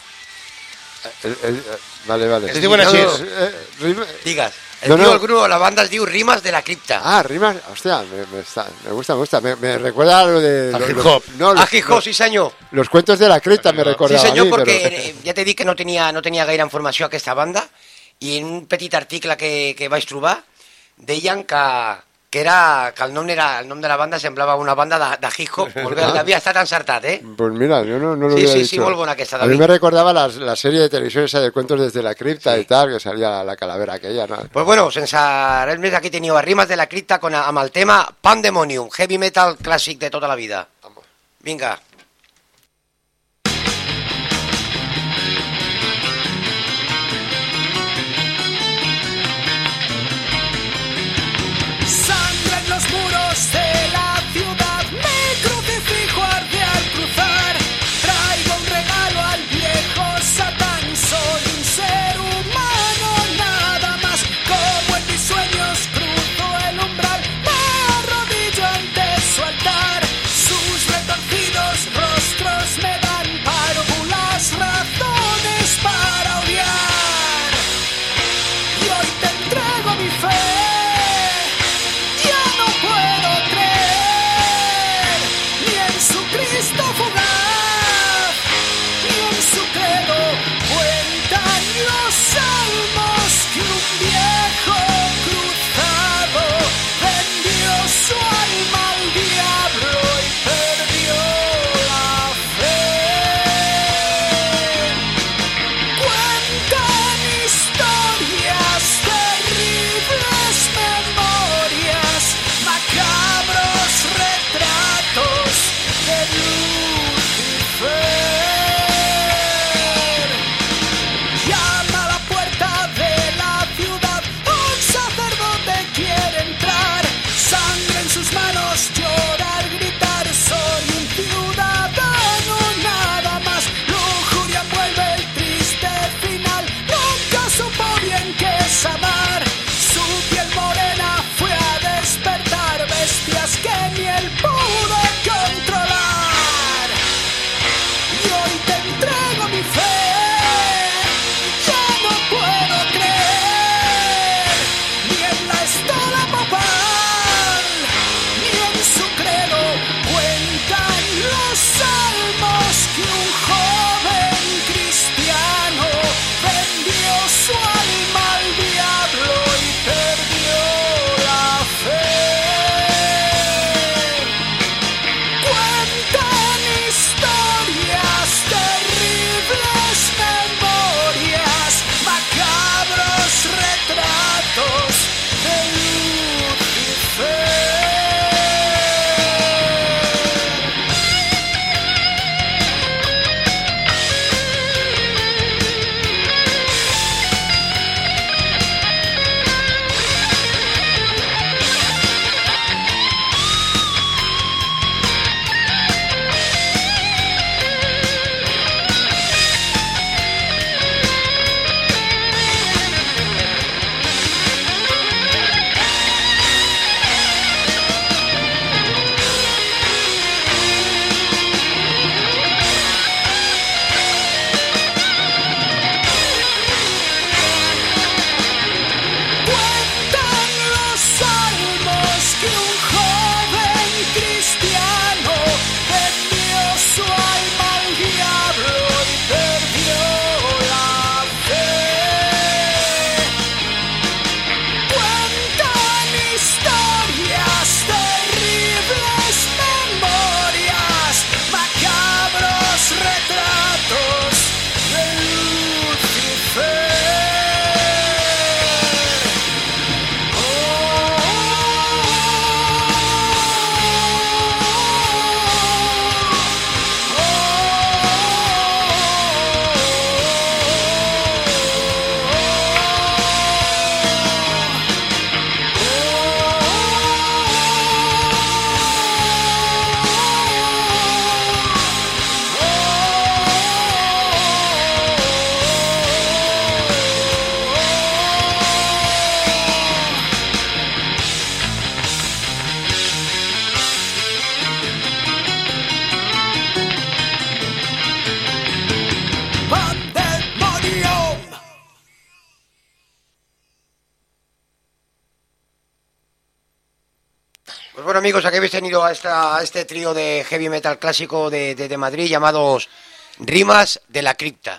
Vale. Es diuen així. Digas. El grupo, la banda es diu Rimas de la Cripta. Ah, Rimas, hostia, me gusta. Me recuerda a lo de... A hip hop. A hip hop, sí senyor. Los cuentos de la cripta me recordava sí senyor, a mi, perquè però... ja t'he dit que no tenia gaire informació aquesta banda, i en un petit article que vaig trobar deien que el nom de la banda semblava una banda de hip hop. Molt bé, havia estat encertat, Pues mira, yo no lo hubiera dicho. Sí, molt bona aquesta, David. A mí me recordaba la serie de televisión esa de cuentos desde la cripta y tal, que salía la calavera aquella, ¿no? Pues bueno, sense res més, aquí teniu a Rimas de la Cripta amb el tema Pandemonium, heavy metal clàssic de tota la vida. Vinga. Los muros de la ciudad, mi crucifijo arde al cruzar. Traigo un regalo al viejo Satán. Soy un ser humano, nada más. Como en mis sueños cruzo el umbral, me arrodillo ante su altar. Sus retorcidos rostros me dan párvulas razones para odiar. Y hoy te entrego mi fe. Cristo fugaz, y en su credo cuentan los salmos que un viejo cruzado vendió su alma al diablo y perdió la fe. Pues bueno, amigos, aquí habéis tenido a este trío de heavy metal clásico de Madrid llamados Rimas de la Cripta.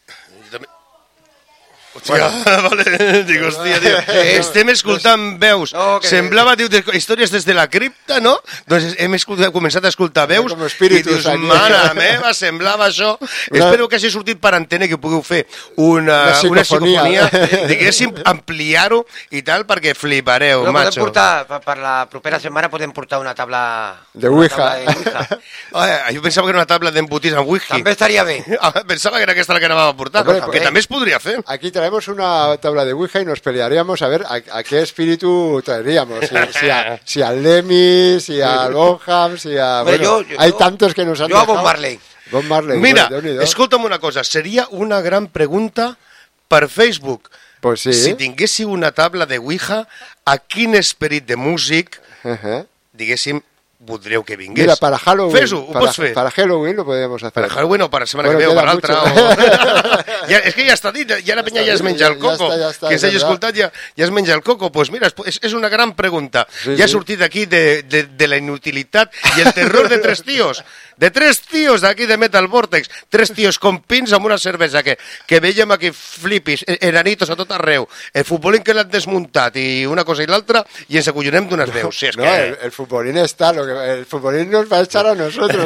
Hòstia, vale, dic, hòstia, tio, estem escoltant veus, semblava, diu, històries des de la cripta, no? Doncs hem començat a escoltar veus i dius, mare meva, semblava això. Espero que hagi sortit per antena, que pugueu fer una psicofonia, diguéssim, ampliar-ho i tal, perquè flipareu, macho. Podem portar, per la propera setmana podem portar una taula de Ouija. Jo pensava que era una taula d'embotits amb whisky. També estaria bé. Pensava que era aquesta la que anàvem a portar, que també es podria fer. Aquí traemos una tabla de Ouija y nos pelearíamos a ver a qué espíritu traeríamos. Si al Lemmy, si al Bonham, si a... Bueno, hay tantos que nos han dejado. Yo a Bob Marley. Bob Marley. Mira, escolta'm una cosa, seria una gran pregunta per Facebook. Pues sí. Si tinguéssiu una tabla de Ouija, a quin esperit de músic, diguéssim, voldríeu que vingués? Mira, para Halloween. Fes-ho, ho pots fer. Para Halloween lo podríamos hacer. Para Halloween o para semana que ve o per l'altra. És que ja està dit, ja la penya ja es menja el coco. Que s'hagi escoltat ja es menja el coco. Doncs mira, és una gran pregunta. Ja ha sortit aquí de la inutilitat i el terror de tres tios. De tres tios d'aquí de Metal Vortex. Tres tios com pins amb una cervesa que veiem aquí flipis, enanitos a tot arreu. El futbolín que l'han desmuntat i una cosa i l'altra i ens acollonem d'unes veus. No, el futbolín está, el futbolín nos va a echar a nosotros.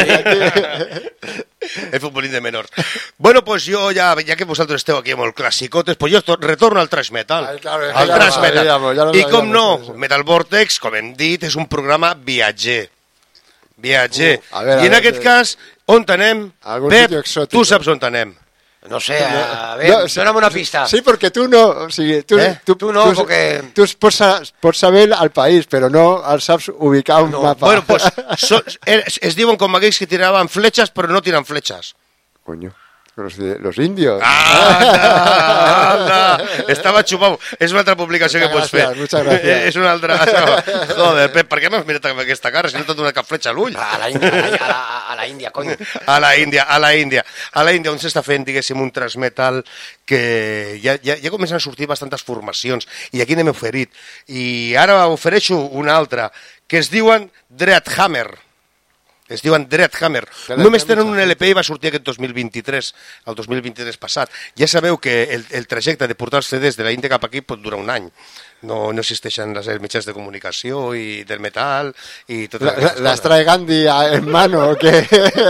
El futbolín de menor. Bueno, pues jo ja que vosaltres esteu aquí amb el classicotes, pues jo retorno al thrash metal. Ay, claro, al thrash metal. I com no, Metal Vortex, com hem dit, és un programa viatger. Viatger. I en aquest cas, on anem? Pep, tu saps on anem. No sé, a ver, dóname una pista. Sí, porque tú no, o sigui, tú no, porque tú pots saber al país, pero no al saps ubicar un mapa. Bueno, pues es diuen com aquells que tiraven fletxes, però no tiran fletxes. Coño. Los indios. ¡Anda! Estava xupau. És una altra publicació que pots fer. Muchas gracias. És una altra... Joder, Pep, per què m'has mirat amb aquesta cara si no t'ha donat cap fletxa a l'ull? A la Índia, coño. A la Índia, on s'està fent, diguéssim, un thrash metal que ja comencen a sortir bastantes formacions i aquí n'hem oferit. I ara ofereixo una altra, que es diuen Dreadhammer. Es diuen Dreadhammer. Només tenen un LP i va sortir aquest 2023, el 2023 passat. Ja sabeu que el trajecte de portar els CDs de la Índia cap aquí pot durar un any. No existeixen els mitjans de comunicació i del metal i tot això. ¿Las trae Gandhi en mano o qué?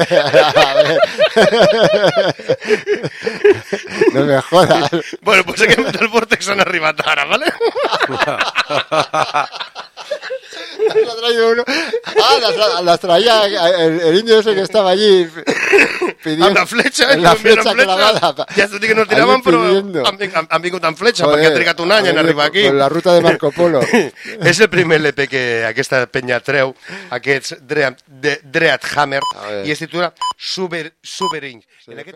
No me jodas. Bueno, pues aquí Metal Vortex han arribat ara, ¿vale? Las traído uno. Las traía el indio ese que estaba allí pidiendo. Amb la fletxa, clavada. Ja t'ho dic que no tiraven, però han vingut amb fletxa, perquè ha trigat un any en arribar aquí. Con la ruta de Marco Polo. És el primer LP que aquesta penya treu, aquests Dreadhammer, i es titula Sovereign.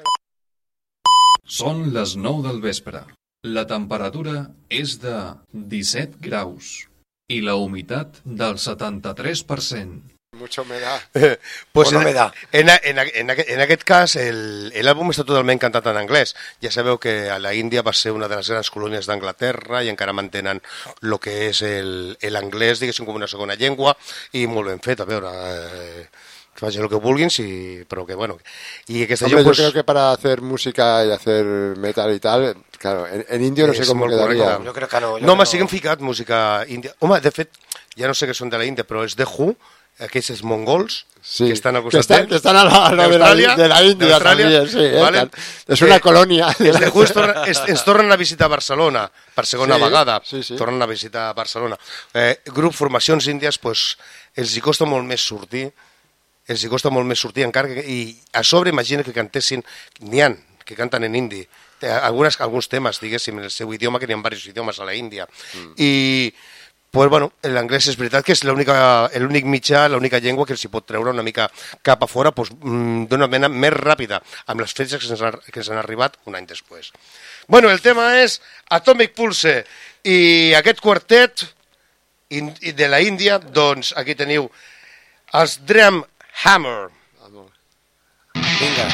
Són les 9 del vespre. La temperatura és de 17 graus. I la humitat del 73%. Mucha humedad. Pues en aquest cas, l'àlbum està totalment cantat en anglès. Ja sabeu que a la Índia va ser una de les grans colònies d'Anglaterra i encara mantenen el que és l'anglès, diguéssim, com una segona llengua, i molt ben fet, a veure... que facin lo que vulguin, sí, pero que bueno. Y que Hombre, yo creo que para hacer música y hacer metal y tal, claro, en indio no sé cómo quedaría. Yo creo que no. No, m'ha siguen ficat música índia. Home, de fet, ja no sé que són de la Índia, però és The Who, aquests mongols, sí, que estan al costat que estan a la de la Índia també, sí, vale. És una colònia. Els The Who ens tornen a visitar Barcelona per segona vegada, sí. Tornen a visitar Barcelona. Grup, formacions índies, pues, els hi costa molt més sortir, encara que, i a sobre imagina que cantessin, n'hi ha que canten en hindi, alguns temes, diguéssim, en el seu idioma, que n'hi ha diversos idiomes a la Índia, i pues, bueno, l'anglès és veritat que és l'únic mitjà, l'única llengua que els hi pot treure una mica cap a fora, pues, d'una mena més ràpida, amb les fetges que ens han arribat un any després. Bueno, el tema és Atomic Pulse, i aquest quartet de la Índia, doncs aquí teniu els Dreadhammer. Vinga.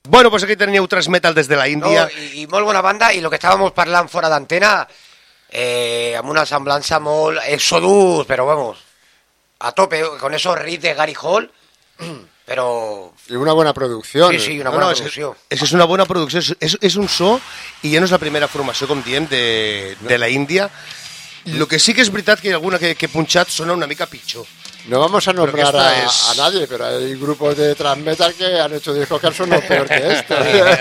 Bueno, pues aquí teníeu Thrash Metal des de la Índia. No, i molt bona banda, i el que estàvem parlant fora d'antena, amb una semblança molt exodus, però vamos, a tope, con esos riffs de Gary Hall, pero... Y una buena producción. Sí, sí, una buena producció. És una bona producció, és un so, i ja no és la primera formació, com diem, de la Índia. Lo que sí que és veritat que alguna que he punxat sona una mica pitjor. No vamos a nombrar es... a nadie, pero hay grupos de thrash metal que han hecho discos que han sonado peor que esto.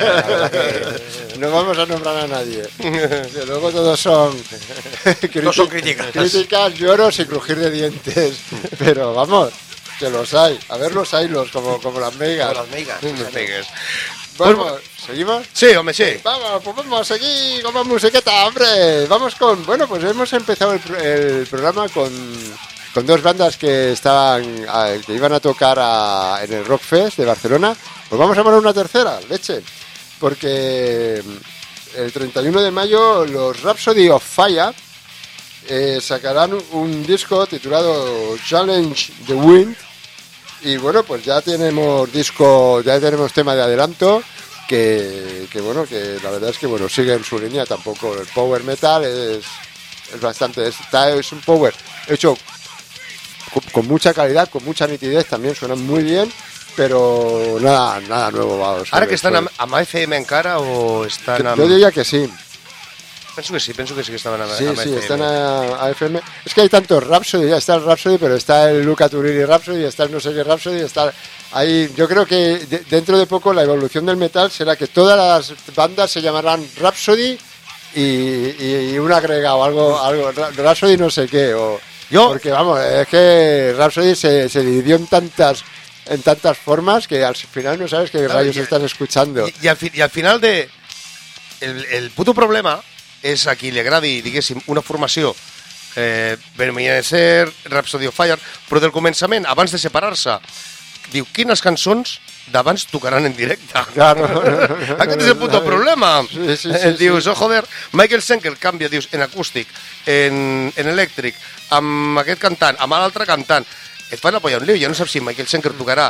No vamos a nombrar a nadie. Que luego todos son, críticas, lloros y crujir de dientes. Pero vamos, que los hay. A ver los haylos, como las megas. Como las megas. Vamos, ¿seguimos? Sí, hombre, sí. Vamos, pues vamos a seguir con más musiqueta, hombre. Vamos con... Bueno, pues hemos empezado el programa con dos bandas que que iban a tocar en el Rock Fest de Barcelona. Pues vamos a poner una tercera, leche. Porque el 31 de mayo los Rhapsody of Fire sacarán un disco titulado Challenge the Wind. Y bueno, pues ya tenemos tema de adelanto que bueno, que la verdad es que bueno, sigue en su línea. Tampoco el power metal es bastante, es un power hecho con mucha calidad, con mucha nitidez, también suenan muy bien, pero nada nuevo. Vamos, ¿Ahora que están a FM encara o están yo diría que sí. Penso que sí que estaban a FM. Sí, están a FM. Es que hay tantos Rhapsody, ya está el Rhapsody, pero está el Luca Turilli Rhapsody, está el no sé qué Rhapsody, está ahí. Yo creo que dentro de poco la evolución del metal será que todas las bandas se llamarán Rhapsody y un agregado, algo Rhapsody no sé qué, porque vamos, es que Rhapsody se dividió en tantas formas que al final no sabes qué rayos estás escuchando. Y al final el puto problema és a qui li agradi, diguéssim, una formació Verminianeser, Rhapsody of Fire, però del començament, abans de separar-se, diu, quines cançons d'abans tocaran en directe? Claro. Aquest és el puto problema. Sí, dius, oh, joder, Michael Schenker canvia, dius, en acústic, en elèctric, amb aquest cantant, amb l'altre cantant. Et fan apoyar un lío, ja no saps si Michael Schenker tocarà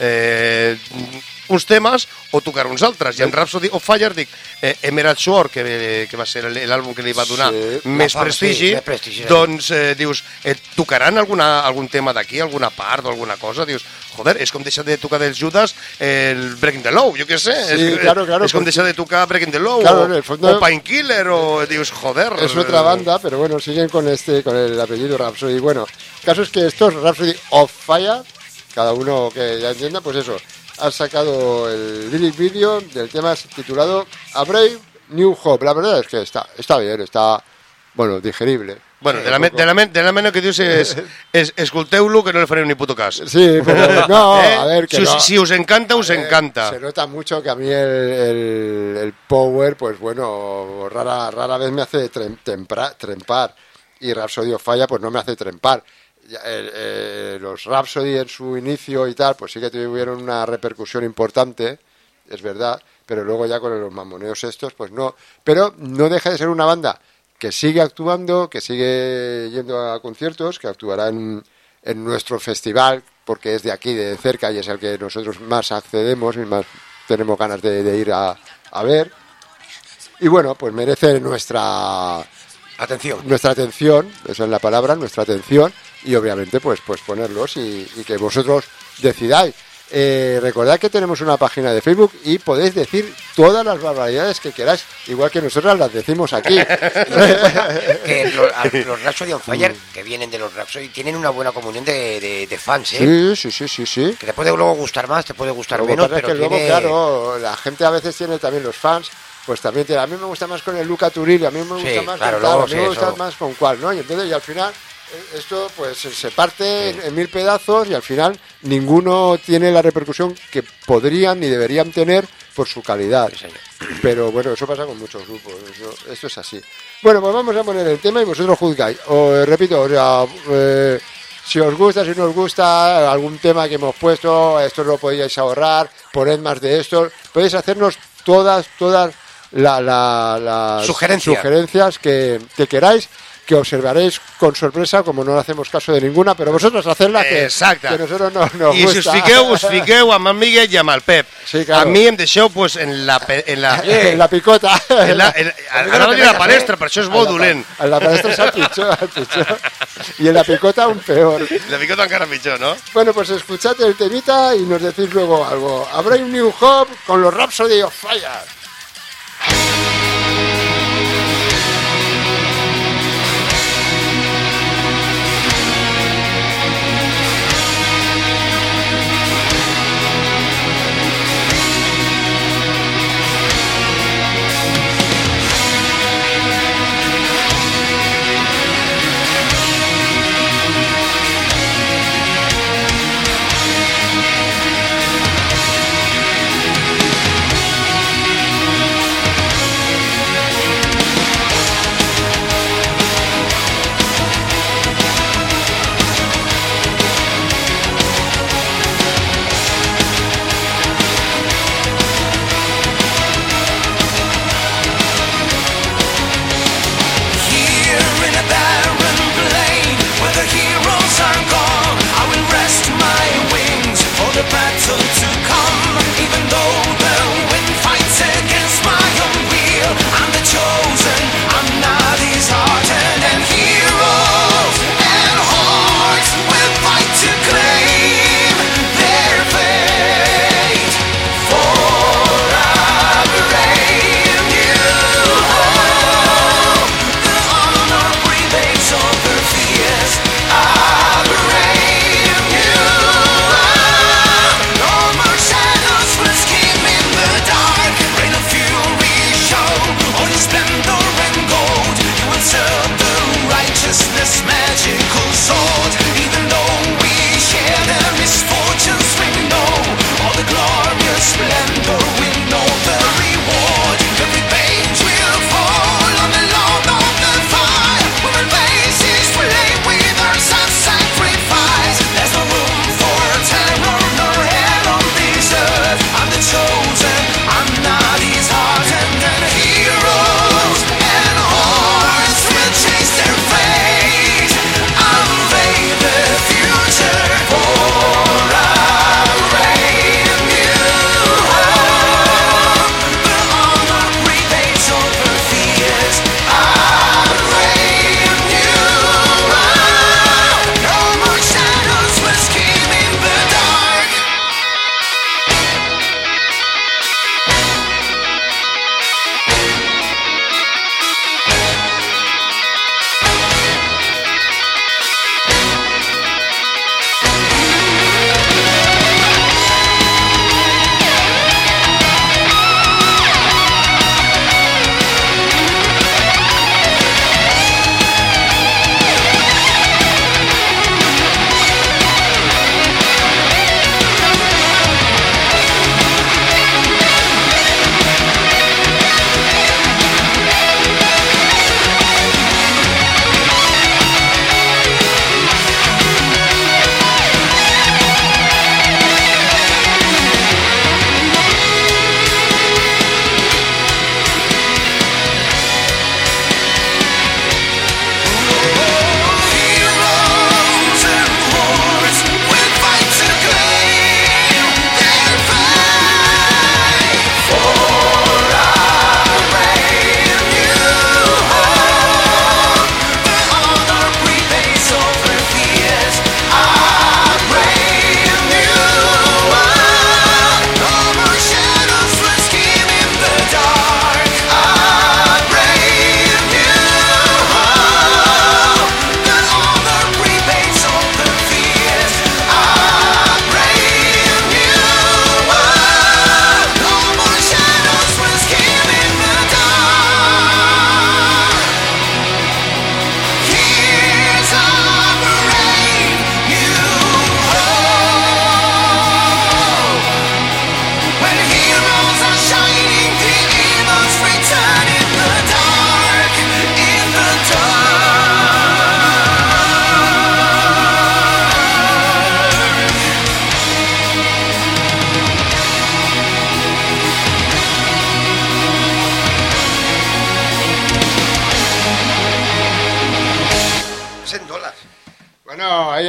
uns temes o tocar uns altres. I en Rhapsody of Fire dic Emerald Sword, que va ser l'àlbum que li va donar més prestigi, doncs dius, tocaran algun tema d'aquí, alguna part o alguna cosa? Dius, joder, és com deixar de tocar dels Judas el Breaking the Law, jo què sé. Sí, claro, és com deixar de tocar Breaking the Law o Painkiller o dius, joder. Es otra banda, pero bueno, siguen con el apellido Rhapsody. Bueno, el caso es que estos Rhapsody of Fire, cada uno que ya entienda, pues eso, han sacado el lyric video del tema titulado A Brave New Hope. La verdad es que está bien, está, bueno, digerible. Bueno, de la mano que dius escolteu-lo, que no le fareu ni puto cas. Sí, pero no, a ver, que si us encanta, us encanta. Se nota mucho que a mí el power, pues bueno, rara vez me hace trempar. Y Rhapsody of Fire, pues no me hace trempar. Los Rhapsody en su inicio y tal, pues sí que tuvieron una repercusión importante, es verdad, pero luego ya con los mamoneos estos, pues no. Pero no deja de ser una banda que sigue actuando, que sigue yendo a conciertos, que actuará en nuestro festival, porque es de aquí, de cerca, y es el que nosotros más accedemos y más tenemos ganas de ir a ver. Y bueno, pues merece nuestra atención, esa es la palabra, nuestra atención, y obviamente pues ponerlos y que vosotros decidáis. Recordad que tenemos una página de Facebook y podéis decir todas las barbaridades que queráis, igual que nosotros las decimos aquí. Los Rhapsody of Fire, que vienen de los Rhapsody, tienen una buena comunión de fans, ¿eh? Sí. Que te puede luego gustar más, te puede gustar menos, pero que luego, claro, la gente a veces tiene también los fans. Pues también a mí me gusta más con el Luca Turilli, a mí me gusta más con tal, a mí me gusta más con cual, ¿no? Y entonces, y al final, esto pues se parte en mil pedazos y al final ninguno tiene la repercusión que podrían ni deberían tener por su calidad. Pero bueno, eso pasa con muchos grupos, esto es así. Bueno, pues vamos a poner el tema y vosotros juzgáis. Repito, o sea, si os gusta, si no os gusta, algún tema que hemos puesto, esto lo podíais ahorrar, poned más de esto, podéis hacernos todas las sugerencias que queráis, que observaréis con sorpresa, como no le hacemos caso de ninguna, pero vosotros hacedla, que nosotros no nos I gusta. si us fiqueu amb en Miguel i amb el Pep. Sí, claro. A mi em deixeu pues, en la picota. Ara no diré la palestra, per això és molt dolent. En la palestra és el pitjor. Y en la picota aún peor. La picota encara pitjor, ¿no? Bueno, pues escuchad el temita y nos decís luego algo. Habrá un New Hope con los Rhapsody of Fire.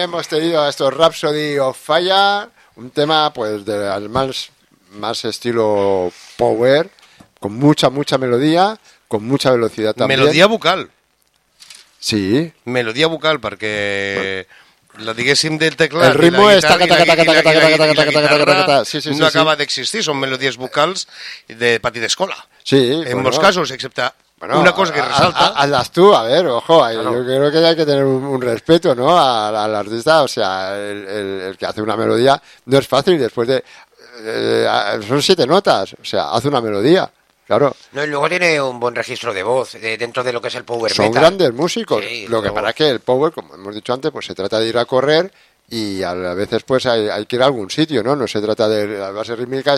hemos tenido a estos Rhapsody of Fire, un tema pues del más estilo power, con mucha melodía, con mucha velocidad también. Melodía vocal. Sí. Melodía vocal, perquè la diguéssim del teclat el ritmo i és la guitarra no acaba d'existir, són melodies vocals de pati d'escola. Sí, en molts casos, excepte bueno, una cosa que resalta. Hazlas tú, a ver, ojo, yo creo que hay que tener un respeto, ¿no? Al artista, o sea, el que hace una melodía no es fácil después de... son 7 notas, o sea, hace una melodía. Claro. No, y luego tiene un buen registro de voz dentro de lo que es el power Son metal. grandes músicos. Sí, lo que pasa es que el power, como hemos dicho antes, pues se trata de ir a correr y a veces pues hay que ir a algún sitio, ¿no? No se trata de la base rítmica,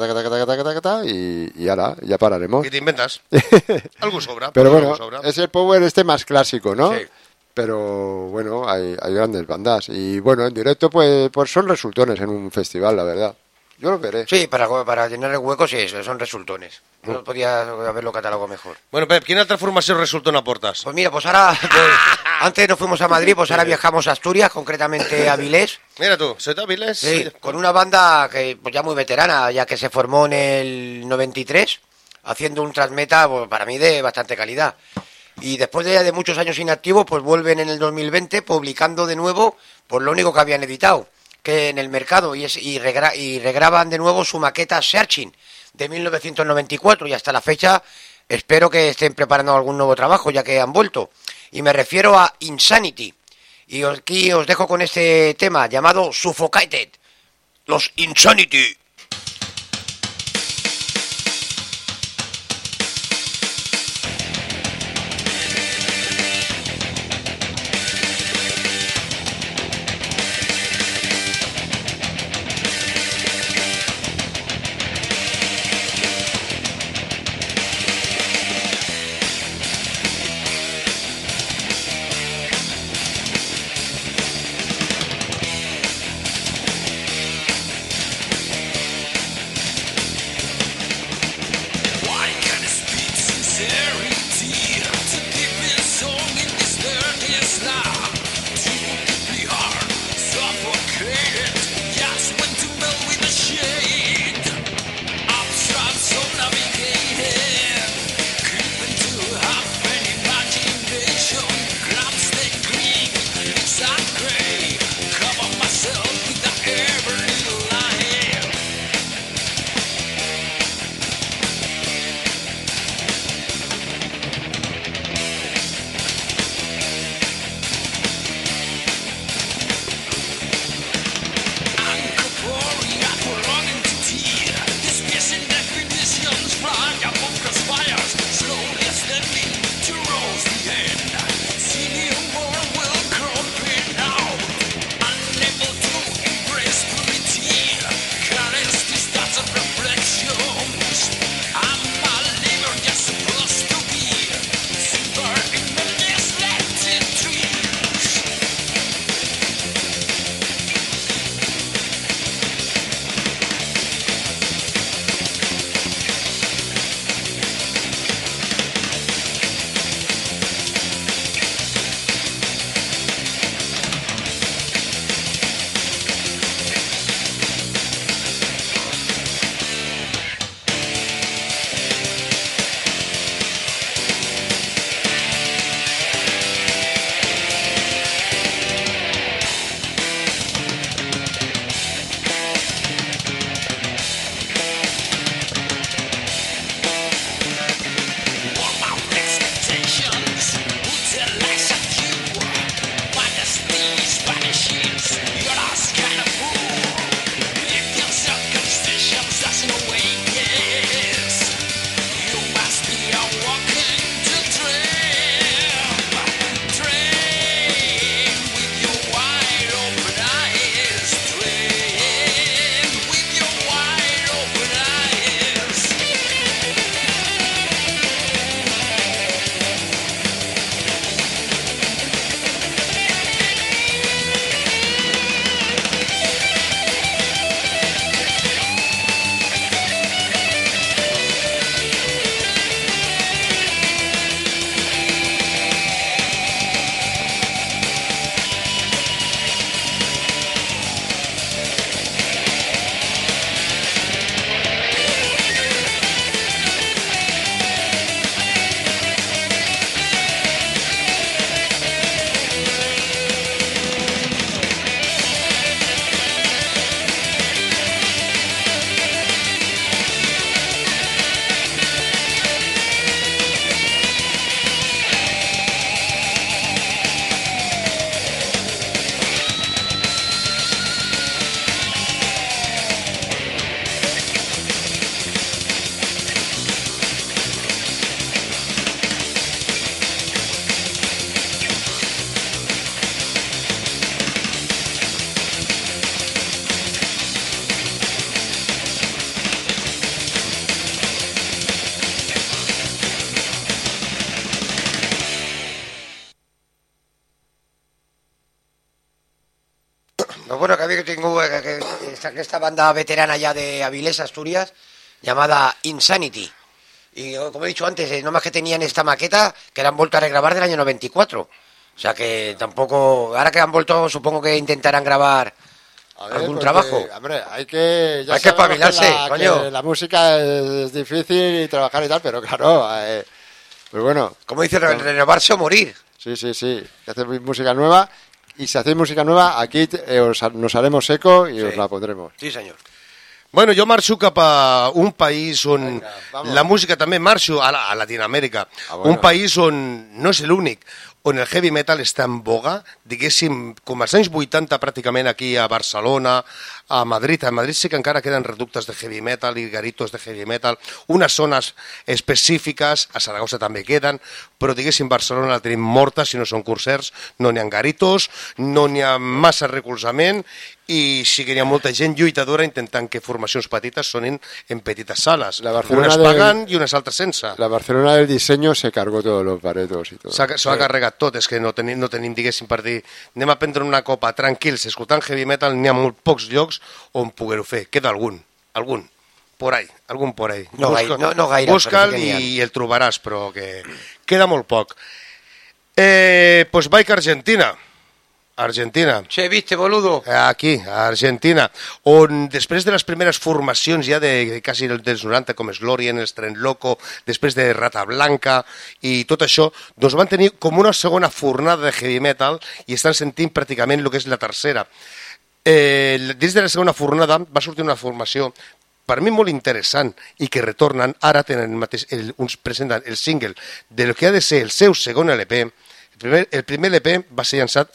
y ahora ya pararemos. Y te inventas. Algo sobra. Pero bueno, algo sobra. es el power más clásico, ¿no? Sí. Pero bueno, hay grandes bandas. Y bueno, en directo pues son resultones en un festival, la verdad. Yo lo veré. Sí, para llenar el hueco sí, son resultones. No podía haberlo catalogado mejor. Bueno, Pep, quina altra formació resultona portes? Pues mira, pues ahora, antes nos fuimos a Madrid, pues ahora viajamos a Asturias, concretamente a Avilés. Mira tú, ¿soy de Avilés? Sí, con una banda que pues ya muy veterana, ya que se formó en el 93, haciendo un thrash metal pues, para mí de bastante calidad. Y después de muchos años inactivos, pues vuelven en el 2020 publicando de nuevo pues lo único que habían editado, que en el mercado, y regraban de nuevo su maqueta Searching de 1994, y hasta la fecha espero que estén preparando algún nuevo trabajo, ya que han vuelto. Y me refiero a Insanity. Y aquí os dejo con este tema llamado Suffocated. Los Insanity. Pues bueno, que a mí que tengo esta banda veterana ya de Avilés, Asturias, llamada Insanity. Y como he dicho antes, no más que tenían esta maqueta que la han vuelto a regrabar del año 94. O sea que tampoco, ahora que han vuelto, supongo que intentarán grabar algún trabajo. Hombre, hay que espabilarse, coño. Que la música es difícil y trabajar y tal, pero claro, pues bueno. Como dice, renovarse o morir. Sí, que hacer música nueva. Y si hacéis música nueva, aquí nos haremos eco y os la pondrem. Sí, senyor. Bueno, jo marxo cap a un país on la música també marxo a Latinoamèrica. Un país on no és l'únic, on el heavy metal està en boga, diguéssim, com als anys 80 pràcticament aquí a Barcelona, a Madrid. A Madrid sí que encara queden reductes de heavy metal i garitos de heavy metal, unes zones específiques, a Saragossa també queden, però diguéssim Barcelona la tenim morta, si no són concerts, no n'hi ha garitos, no n'hi ha massa recolzament, i sí que hi ha molta gent lluitadora intentant que formacions petites sonin en petites sales. Unes pagant i unes altres sense. La Barcelona del diseño se cargó todos los baretos y todo. S'ho ha carregat tot, és que no tenim, diguéssim, per dir, anem a prendre una copa tranquils, escoltant heavy metal, n'hi ha molt pocs llocs on poder-ho fer. Queda algun, por ahí. No gaire. Busca'l i el trobaràs, però que queda molt poc. Pues vaig a Argentina. Che, viste, boludo? Aquí, a Argentina, on després de les primeres formacions ja de quasi dels 90, com és Lorien, el Tren Loco, després de Rata Blanca i tot això, doncs van tenir com una segona fornada de heavy metal i estan sentint pràcticament el que és la tercera. Dins de la segona fornada va sortir una formació per mi molt interessant i que retornen, ara tenen uns presenten el single de lo que ha de ser el seu segon LP. El primer LP va ser llançat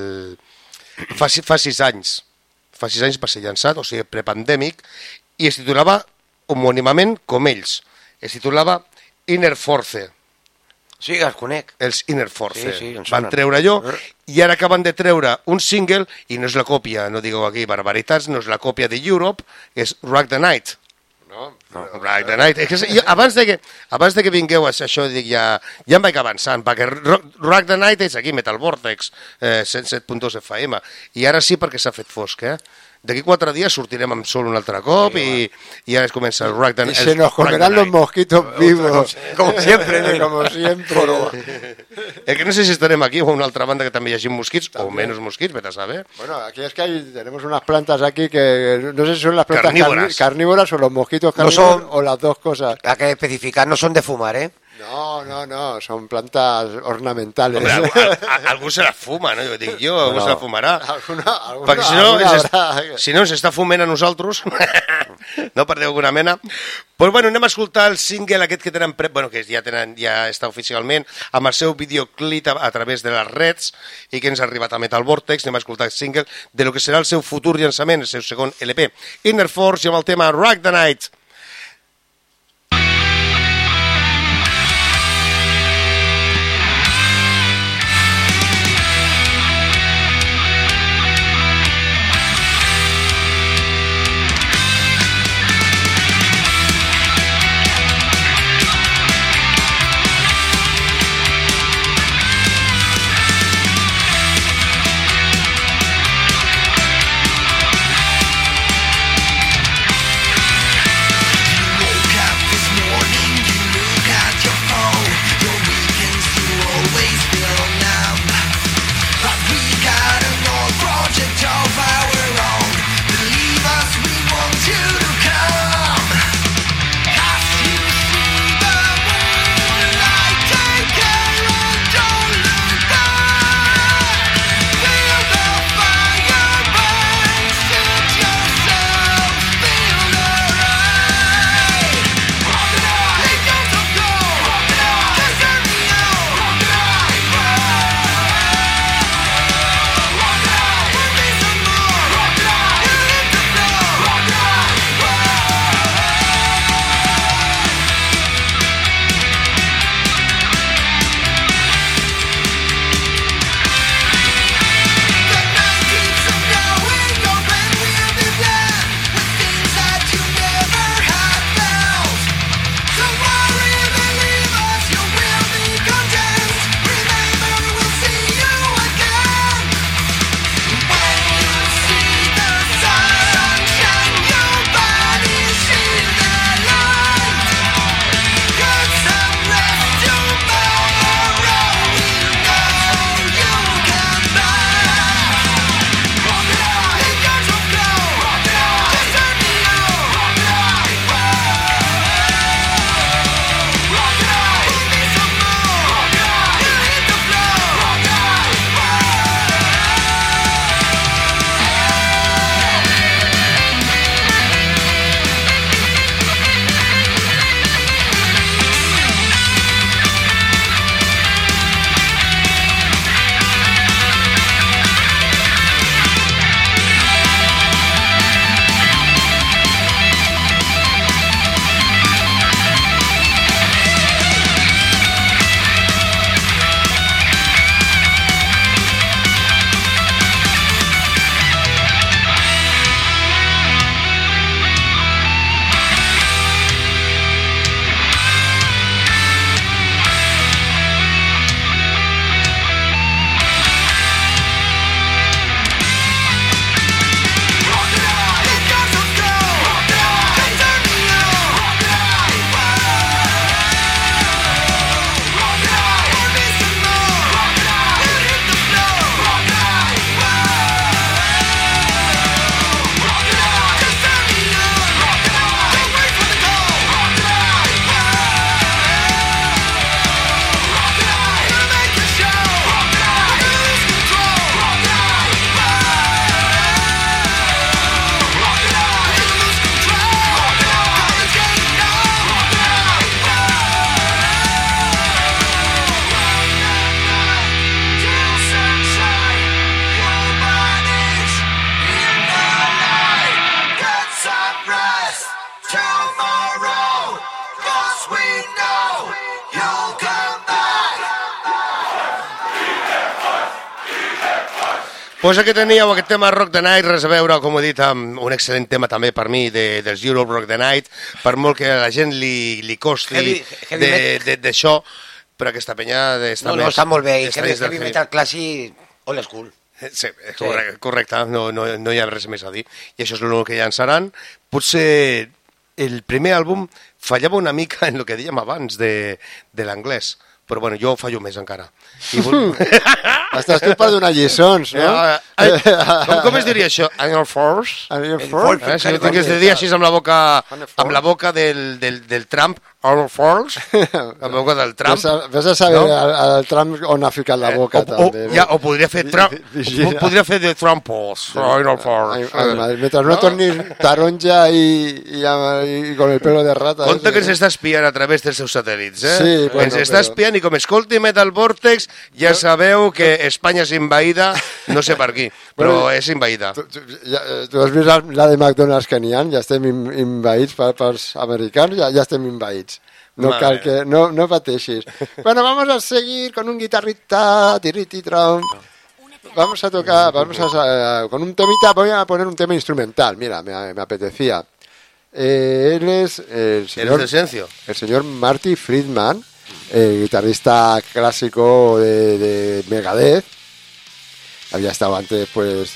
fa 6 anys. Fa 6 anys va ser llançat, o sigui, prepandèmic, i es titulava homònimament com ells. Es titulava Inner Force. Sí, els conec. Els Inner Force. Sí, van treure allò i ara acaben de treure un single i no és la còpia, no digueu aquí barbaritats, no és la còpia de Europe, és Rock the Night. Rock the Night. Abans de que vingueu a això, dic, ja em vaig avançant, perquè Rock the Night és aquí, Metal Vortex, 107.2 FM, i ara sí perquè s'ha fet fosc, D'aquí 4 dies sortirem amb sol un altre cop i ja es comença el Rock the Night. Y se nos comerán los mosquitos vivos. Como siempre. Como siempre. Que no sé si estarem aquí o a una altra banda que també hi hagi mosquits o menys mosquits, vete a saber. Bueno, aquí es que tenemos unas plantas aquí que no sé si son las plantas carnívoras o los mosquitos carnívoros o las dos cosas. Hay que especificar, no son de fumar, No, son plantas ornamentales. Hombre, algú se la fuma, no? Jo dic jo, algú se la fumarà. Perquè si no ens està fumant a nosaltres, no perdeu alguna mena. Pues bueno, anem a escoltar el single aquest que tenen que ja està oficialment amb el seu videoclip a través de les reds i que ens ha arribat a Metal Vortex. Anem a escoltar el single de lo que serà el seu futur llançament, el seu segon LP, Inner Force, i amb el tema Rock the Night. Pues aquí teníeu aquest tema Rock the Night, res a veure, com he dit, amb un excel·lent tema també per mi dels Europe Rock the Night, per molt que a la gent li costi d'això, però aquesta penya està No, està molt bé, i està dins del heavy metal clàssic, old school. Sí, correcte, no hi ha res més a dir. I això és el que llançaran. Potser el primer àlbum fallava una mica en el que dèiem abans de l'anglès, però bueno, jo fallo més encara. Estàs tu per donar lliçons, no? Com es diria això? Annual Force? Si no tingués de dir així amb la boca del Trump, Annual Force, amb la boca del Trump. Ves a saber el Trump on ha ficat la boca, també. O podria fer de Trumpos, Annual Force. Mentre no torni taronja i con el pelo de rata. Compte que ens està espiant a través dels seus satèl·lits, eh? Sí, bueno, ens està espiant i com escolti Metal Vortex ja sabeu que Espanya és invaïda, no sé per qui, però és invaïda. Tu has vist la de McDonald's que n'hi ha? Ja estem invaïts pels americans, ja estem invaïts. No cal que... No pateixis. Bueno, vamos a seguir con un guitarrista, tirititron. Vamos a tocar, con un temita, voy a poner un tema instrumental, mira, me apetecía. Él es el señor Marty Friedman, guitarrista clásico de Megadeth. Había estado antes pues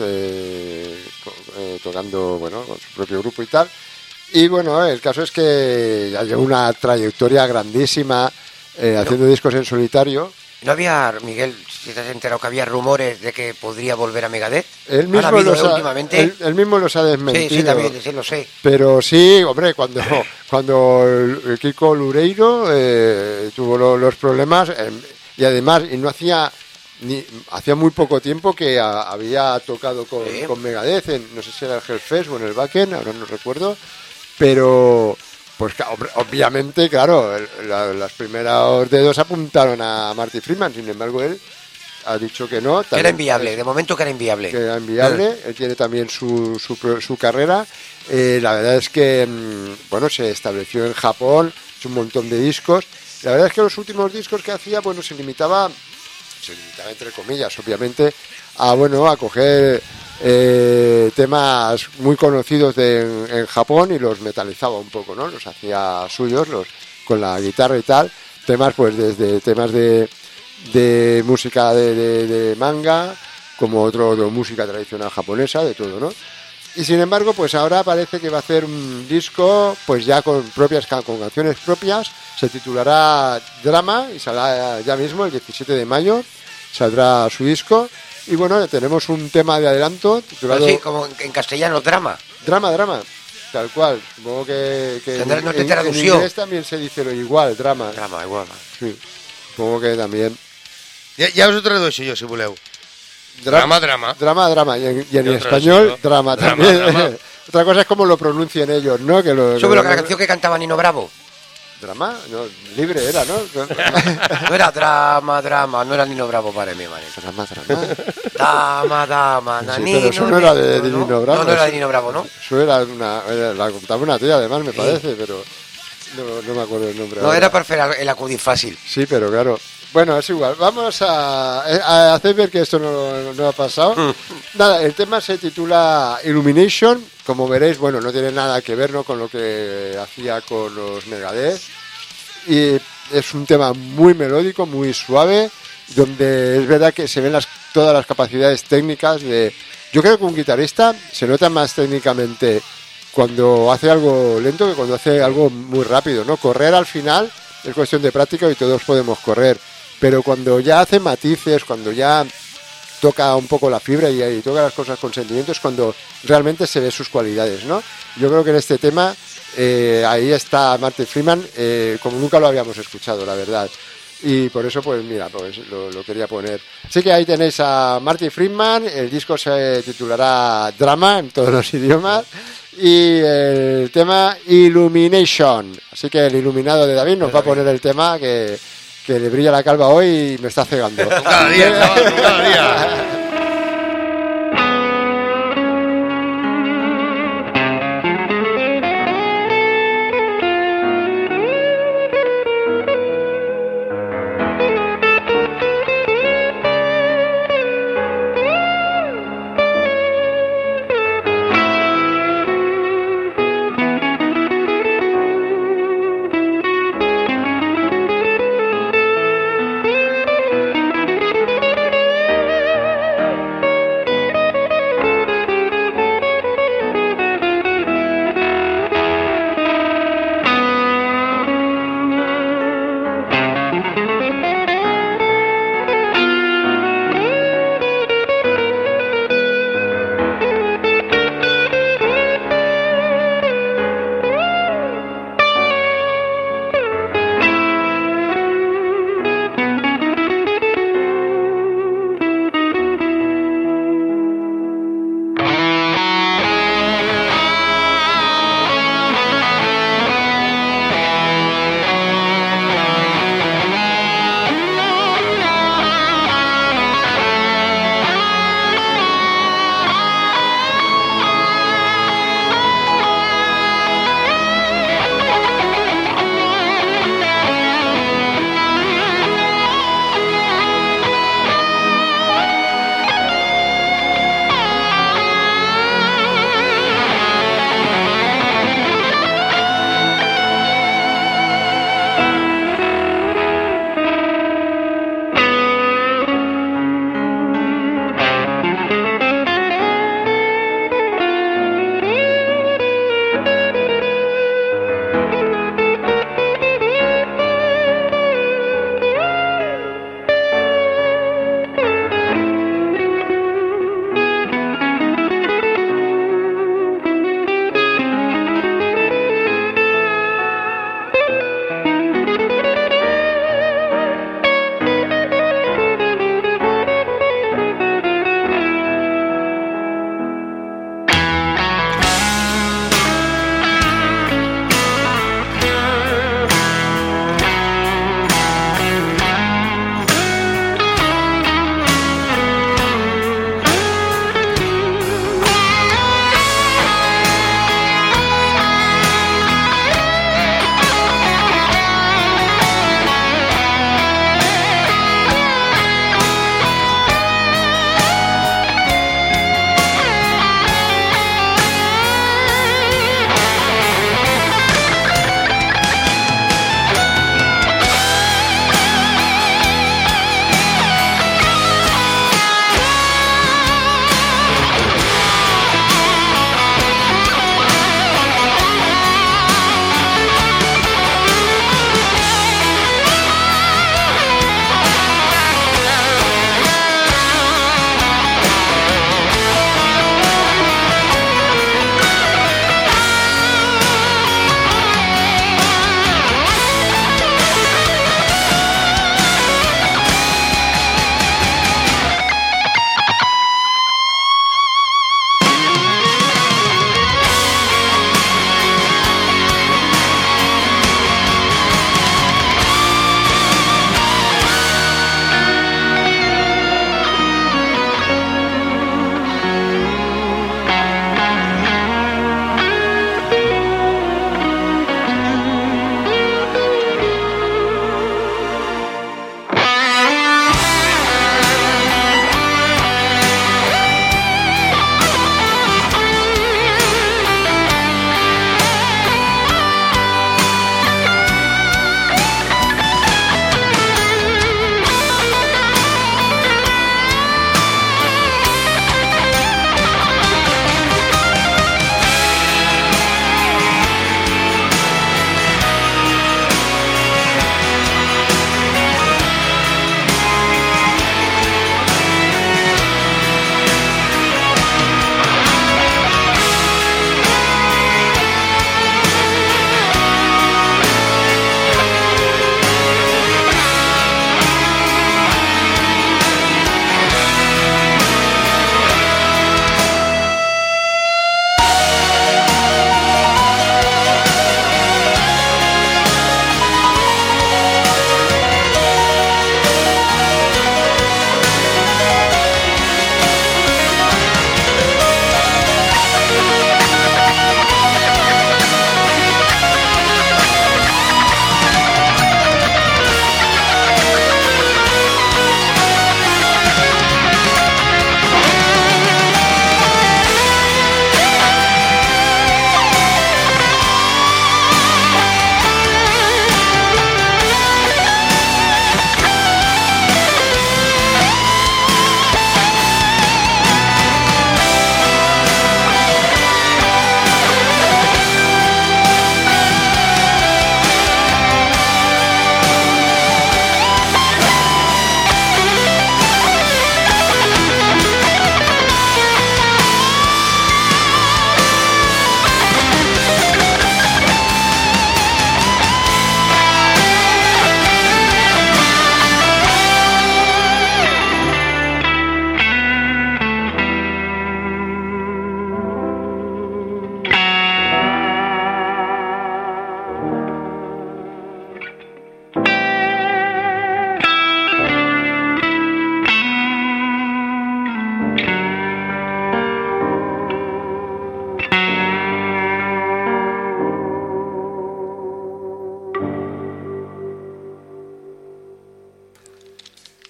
tocando con su propio grupo y tal. Y bueno, el caso es que ya lleva una trayectoria grandísima haciendo discos en solitario. ¿No había, Miguel, si te has enterado, que había rumores de que podría volver a Megadeth? Él mismo los ha desmentido. Sí, también, sí lo sé. Pero sí, hombre, cuando el Kiko Loureiro tuvo los problemas, y además, no hacía muy poco tiempo que había tocado con Megadeth, no sé si era el Hellfest o en el Wacken, ahora no recuerdo, pero... Pues obviamente, claro, los primeros dedos apuntaron a Marty Friedman, sin embargo él ha dicho que no. Que era inviable, de momento que era inviable. Que era inviable, él tiene también su carrera. La verdad es que, se estableció en Japón, hizo un montón de discos. La verdad es que los últimos discos que hacía, se limitaba entre comillas, obviamente, a coger... temas muy conocidos en Japón y los metalizaba un poco, ¿no? Los hacía suyos con la guitarra y tal, temas pues desde temas de música de manga como otro de música tradicional japonesa, de todo, ¿no? Y sin embargo pues ahora parece que va a hacer un disco pues ya con canciones propias, se titulará Drama y saldrá ya mismo el 17 de mayo, saldrá su disco. Y bueno, tenemos un tema de adelanto titulado... Sí, como en castellano, Drama. Drama, tal cual. Supongo que en inglés también se dice lo igual, Drama. Drama, igual. Sí, supongo que también... Ja us ho tradueixo jo, si voleu. Drama. Y en español, drama también. Otra cosa es cómo lo pronuncien ellos, ¿no? Sobre la canción que cantaba Nino Bravo. ¿Drama? No, libre era, ¿no? No era drama, no era Nino Bravo para mí, vale. Dama, nanino. Pero eso no era de Nino Bravo. No era de Nino Bravo, ¿no? Eso era la contaba una tía, además, me parece, pero no me acuerdo el nombre. No, era para hacer el acudir fácil. Sí, pero claro. Bueno, es igual. Vamos a hacer ver que esto no ha pasado. Nada, el tema se titula Illumination. Como veréis, no tiene nada que ver, ¿no?, con lo que hacía con los Megadeth. Y es un tema muy melódico, muy suave, donde es verdad que se ven todas las capacidades técnicas de... Yo creo que un guitarrista se nota más técnicamente cuando hace algo lento que cuando hace algo muy rápido, ¿no? Correr al final es cuestión de práctica y todos podemos correr, pero cuando ya hace matices, cuando ya toca un poco la fibra y toca las cosas con sentimientos, cuando realmente se ve sus cualidades, ¿no? Yo creo que en este tema ahí está Marty Friedman como nunca lo habíamos escuchado, la verdad. Y por eso, pues mira, lo quería poner. Así que ahí tenéis a Marty Friedman, el disco se titulará Drama en todos los idiomas y el tema Illumination. Así que el iluminado de David nos va a poner el tema que le brilla la calva hoy y me está cegando. Cada día, chaval, cada día.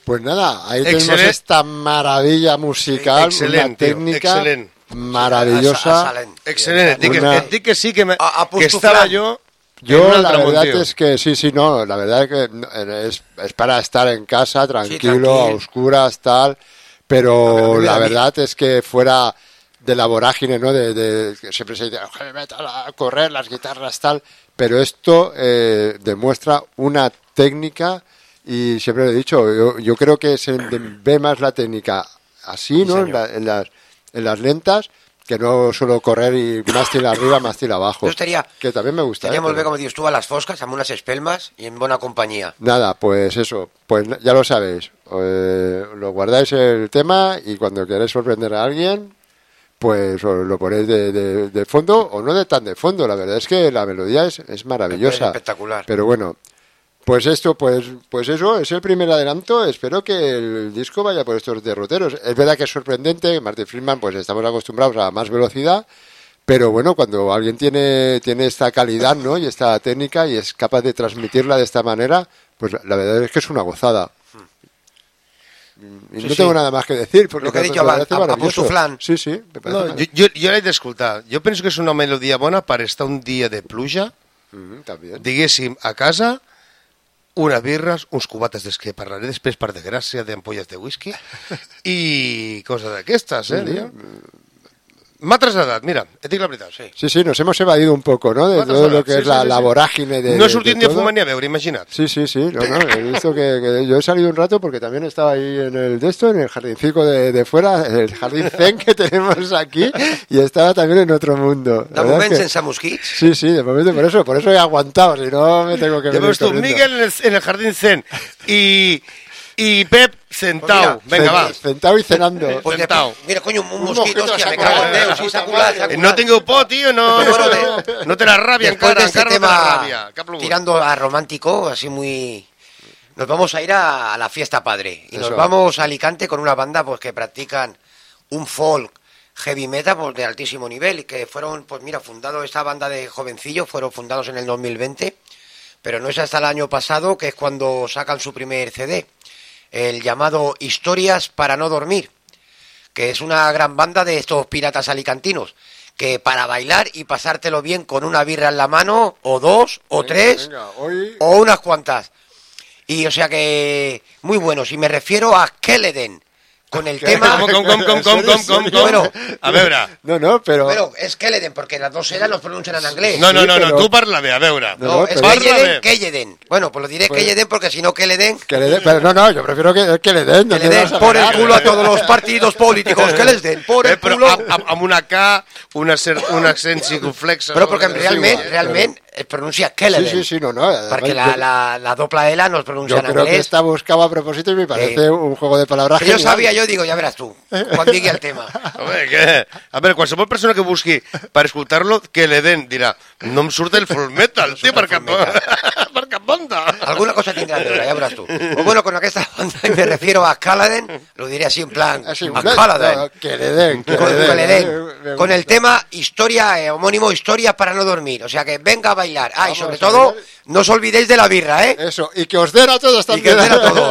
Pues nada, ahí tenemos Excelente. esta maravilla musical, Excelente, una técnica excelente. maravillosa. Excelente. Una- Dic que sí que, A que estaba Pustuflán. yo... en Yo un la altre món, verdad tio. es que sí, no, la verdad es que es para estar en casa, tranquilo, tranquilo. a oscuras, tal, A pero ver, la a mí- verdad es que fuera de la vorágine, ¿no? De que siempre se dice, "Heavy metal, a correr, las guitarras, tal", pero esto demuestra una técnica y siempre lo he dicho, yo creo que se ve más la técnica así, ¿no? En las lentas, que no solo correr y mástil arriba, mástil abajo. Yo estaría... Que también me gusta. Teníamos, pero- como dius tú, a las foscas, amb unas espelmas y en buena compañía. Nada, pues eso, pues ya lo sabéis. Lo guardáis el tema y cuando queréis sorprender a alguien, pues os lo ponéis de fondo o no de tan de fondo. La verdad es que la melodía es maravillosa. Es espectacular. Pero bueno, pues esto, pues eso, es el primer adelanto. Espero que el disco vaya por estos derroteros. Es verdad que es sorprendente, Martin Friedman, pues estamos acostumbrados a más velocidad. Pero bueno, cuando alguien tiene esta calidad, ¿no? Y esta técnica y es capaz de transmitirla de esta manera, pues la verdad es que es una gozada. Y Sí, no sí. tengo nada más que decir. Porque Lo que he me dicho parece a maravilloso. Pustuflán. Sí, sí. Me parece No, maravilloso. jo l'he d'escoltar. Jo penso que és una melodia bona per estar un dia de pluja, También. diguéssim, a casa, unes birres, uns cubates dels que parlaré després, per desgràcia, d'ampolles de whisky, i coses d'aquestes, tio? M'ha traslladat, mira, et dic la veritat. Sí. Sí, nos hemos evadido un poco, ¿no? De Bueno, todo lo que sí, es sí, la, sí, la sí. vorágine de. No he sortit ni a todo. fumar ni a beure, imagina't. Sí, no, he visto que yo he salido un rato porque también estaba ahí en el de esto, en el jardincico de fuera, el jardín zen que tenemos aquí, y estaba también en otro mundo. De La verdad moment es que- sense mosquits. Sí, de momento por eso he aguantado, si no me tengo que Ja venir veus tu, corriendo. Miguel en el jardín zen i Pep sentau. Pues Vinga, va. Sentado y cenando. Pues Sentao. mira, coño, un mosquito mosquito, hostia, s'ha me cago en colat. Déu, sí, s'ha colat, s'ha colat. No tingueu por, tio, no, Bueno, no té la ràbia Después encara, de este encara no té la tema ràbia. Que ha plogut. tirando a romántico, así muy... Nos vamos a ir a la fiesta padre. Y nos Eso. vamos a Alicante con una banda pues que practican un folk heavy metal pues, de altísimo nivel y que fueron, pues mira, fundado esta banda de jovencillos, fueron fundados en el 2020, pero no es hasta el año pasado que es cuando sacan su primer CD, el llamado Historias para no dormir, que es una gran banda de estos piratas alicantinos, que para bailar y pasártelo bien con una birra en la mano, o dos, o tres, Venga, hoy o unas cuantas. Y o sea que muy buenos. Y me refiero a Keleden, con el tema... Com? Bueno. A veure. No, pero Bueno, es Keleden, porque las dos eras los pronuncian en inglés. No, pero- tu parla bé, a veure. No, es pero- Kelleden, Kelleden. Bueno, pues lo diré Kelleden porque si no Keleden... que le den, pero no, yo prefiero que le den. Que ¿dónde le den vas a por el ganar? culo a todos los partidos políticos, que les den por el Però culo. amb una K, un accent circunflex... Però perquè realment es pronuncia Keleden. Sí, no. Perquè Además, la doble L no es yo pronuncia en creo que inglés. está buscado a propósito y me parece un juego de palabras Que yo genial. sabia, yo digo, ja veràs tu, quan digui el tema. Home, que... A veure, qualsevol persona que busqui per escoltar-lo, que le den, dirà, no em surt el full metal, tio, per cap banda. Alguna cosa tindrà a veure, ja veràs tu. Pues bueno, con aquesta banda y me refiero a Caladen, lo diré así en plan, Así, a Caladen. que le den. Con el tema historia, homónimo Historia para no dormir. O sea que venga a bailar. Ah, y Vamos sobre a todo, bailar. no os olvidéis de la birra, ¿eh? Eso, y que os den a todos Y que también. os den a todos.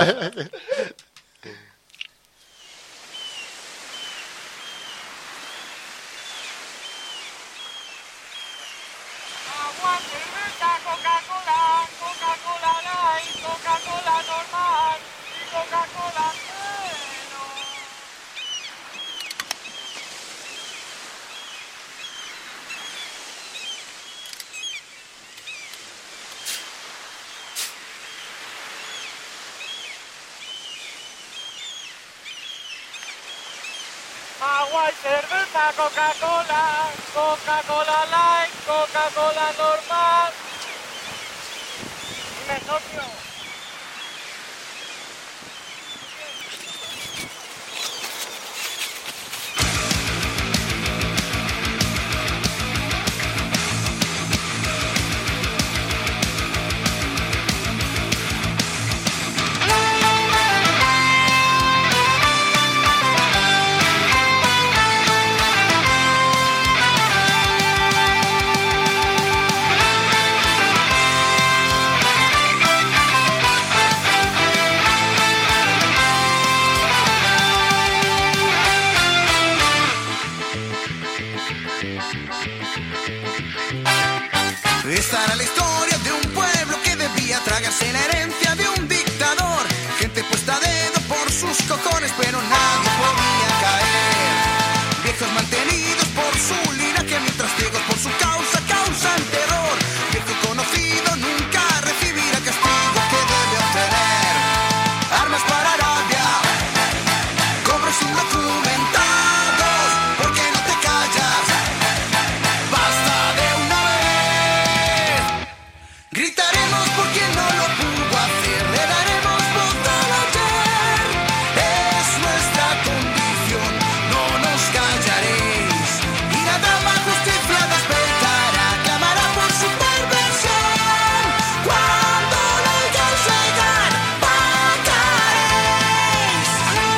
Agua, cerveza, Coca-Cola, Coca-Cola Light, Coca-Cola normal y Coca-Cola cero. Agua y cerveza, Coca-Cola, Coca-Cola Light, Coca-Cola normal. Dime, socio. Esta era la historia de un pueblo que debía tragarse la herencia de un dictador. Gente puesta a dedo por sus cojones, pero nadie podía caer. Viejos mantenidos por su linaje, mientras ciegos por su causa causan terror. Viejo conocido nunca recibirá castigo que debe obtener. Armas para Arabia, cobros indocumentados. ¿Por qué no te callas? Basta de una vez. Gritaremos porque no lo pudo hacer. Le daremos voz al ayer. Es nuestra condición, no nos callaréis. Y la dama justicia despertará, clamará por su perversión. Cuando lo oigáis llegar, pagaréis.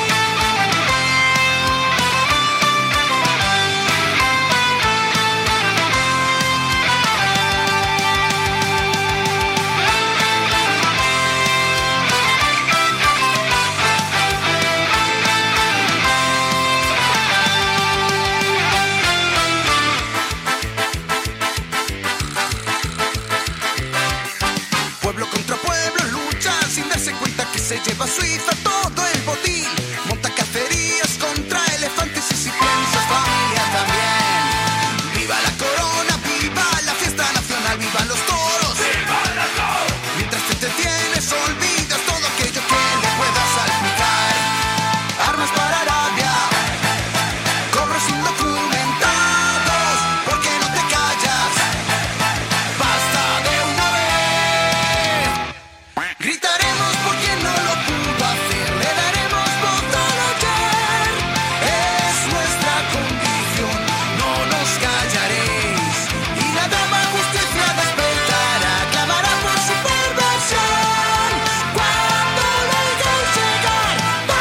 Pueblo contra pueblo lucha sin darse cuenta que se lleva a Suiza todo el botín. Monta cacerías contra elefantes y si piensas familia también. Viva la corona, viva la fiesta nacional, vivan los toros. Mientras te detienes olvidas todo aquello que le pueda salpicar. Armas para Arabia, cobros indocumentados. ¿Por qué no te callas? Basta de una vez. Gritaremos porque no lo pudo hacer. Le daremos voz al ayer. Es nuestra condición, no nos callaréis. Y la dama justicia despertará, clamará por su perversión. Cuando lo oigáis llegar,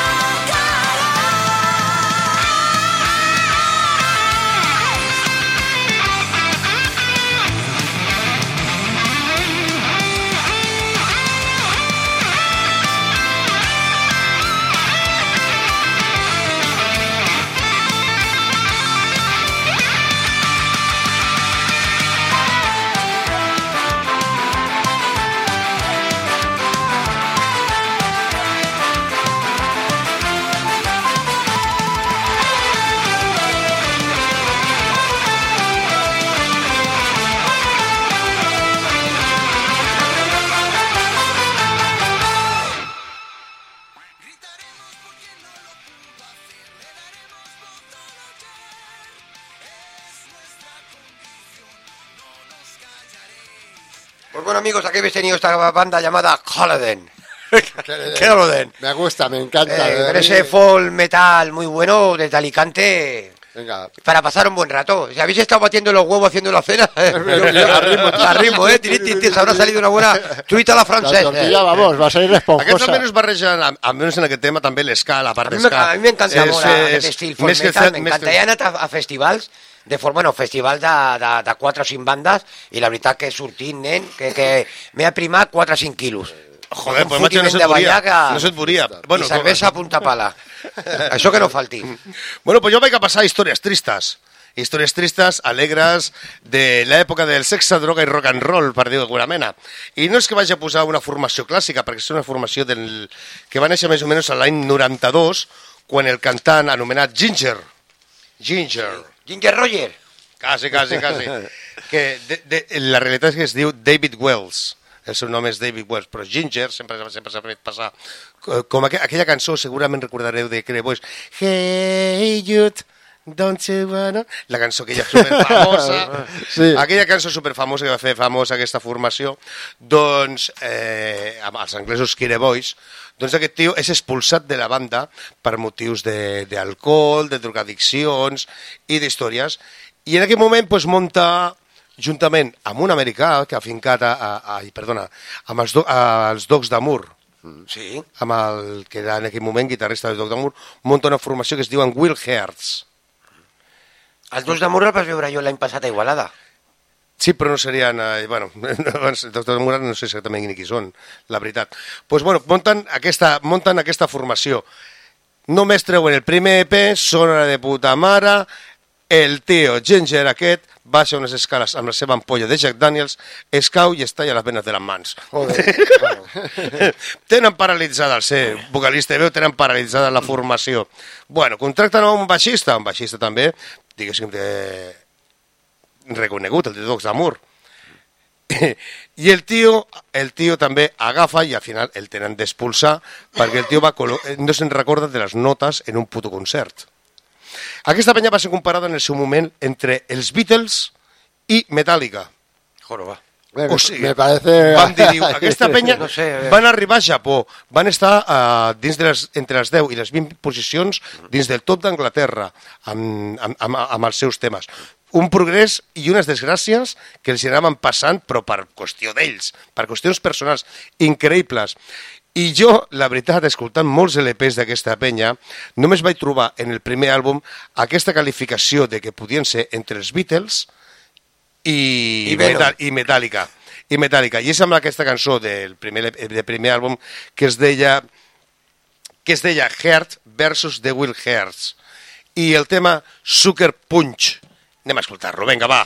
Pues bueno, amigos, aquí habéis tenido esta banda llamada Coloden. Coloden. Me gusta, me encanta. Con ese folk metal muy bueno desde Alicante. Venga. Para pasar un buen rato. Si habéis estado batiendo los huevos haciendo la cena, a ritmo, se habrà salit una buena truita a la La francesa. tortilla, vamos, va a salir Aquests esponjosa. també es barregen, almenys en aquest tema, també l'esca, la part A d'esca. mi m'encanta molt aquest estil folk més que metal, fet- m'encanta. més He anat a festivals, festivals de 4 o 5 bandes, i la veritat que sortint, nen, que m'he aprimat 4 o 5 quilos. Joder, Un pues macho, no fotiment se't de volia. ballaca No se't volia. I cervesa a punta pala. Això que no falti. Bueno, pues yo vaig a pasar historias tristes. Historias tristes, alegres, de l'època del sexe, droga i rock and roll, per dir-ho d'alguna mena. I no és que vagi a posar una formació clàssica, perquè és una formació que va néixer més o menys a l'any 92, quan el cantant anomenat Ginger. Ginger Roger. Quasi. Que la realitat és que es diu David Wells. El seu nom és David Wells, però Ginger sempre s'ha fet passar com aquella cançó, segurament recordareu de Crebois, Hey Jude, don't you wanna... La cançó aquella superfamosa, Sí. aquella cançó superfamosa que va fer famosa aquesta formació, doncs, amb els anglesos Crebois, doncs aquest tio és expulsat de la banda per motius d'alcohol, de drogadiccions i d'històries, i en aquell moment pues, munta juntament amb un americà que ha fincat amb els Dogs d'Amour, Sí. amb el que era en aquell moment guitarrista dels Dogs d'Amour, munta una formació que es diuen Will Hearts. Els dos de Murra el vas veure jo l'any passat a Igualada. Sí, però no serien... bueno, els Dogs d'Amour no sé exactament ni qui són, la veritat. Doncs, bueno, munten aquesta formació. Només treuen el primer EP, sona de puta mare, el tio Ginger aquest baixa unes escales amb la seva ampolla de Jack Daniels, es cau i es talla les venes de les mans. Joder, Tenen paralitzada, el ser vocalista de veu, tenen paralitzada la formació. Bueno, contracten a un baixista també, diguéssim, reconegut, el de Dogs d'Amour. I el tio també agafa i al final el tenen d'expulsar perquè el tio no se'n recorda de les notes en un puto concert. Aquesta penya va ser comparada en el seu moment entre els Beatles i Metallica. Joroba. O sigui, me parece... van dir, aquesta penya No sé, van arribar a Japó, van estar entre les 10 i les 20 posicions dins del top d'Anglaterra amb els seus temes. Un progrés i unes desgràcies que els anaven passant, però per qüestió d'ells, per qüestions personals increïbles. I jo, la veritat, escoltant molts LPs d'aquesta penya, només vaig trobar en el primer àlbum aquesta qualificació de que podien ser entre els Beatles i Metallica. I és amb aquesta cançó del primer àlbum que es deia Heart versus The Will Hearts. I el tema Sucker Punch. Anem a escoltar-lo, vinga, va.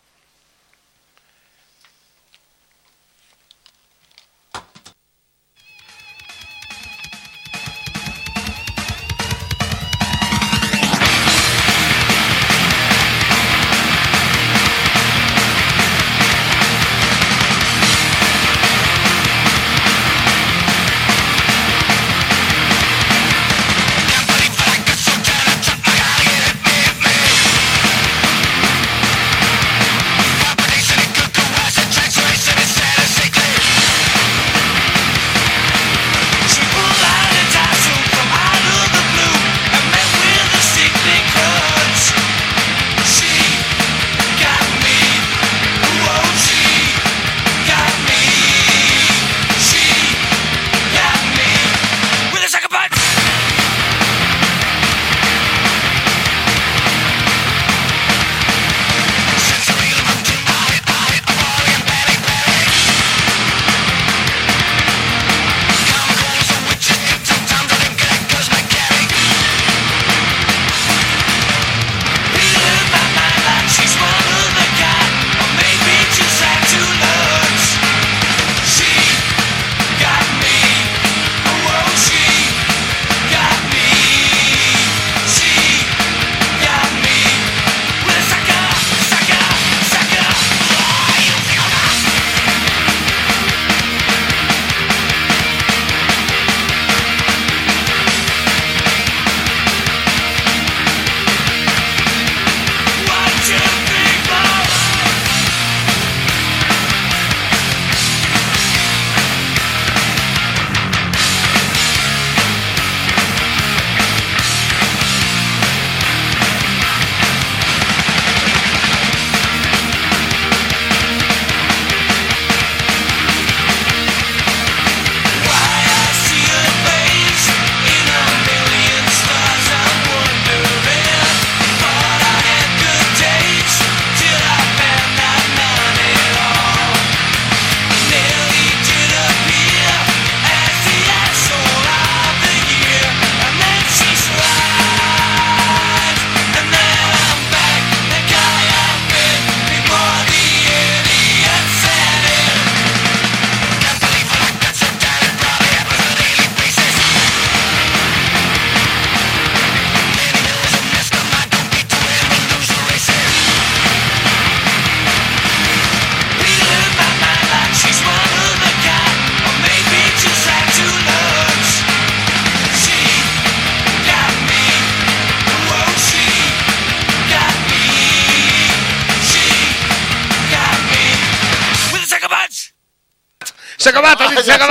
S'ha acabat,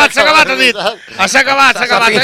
ha dit. S'ha acabat.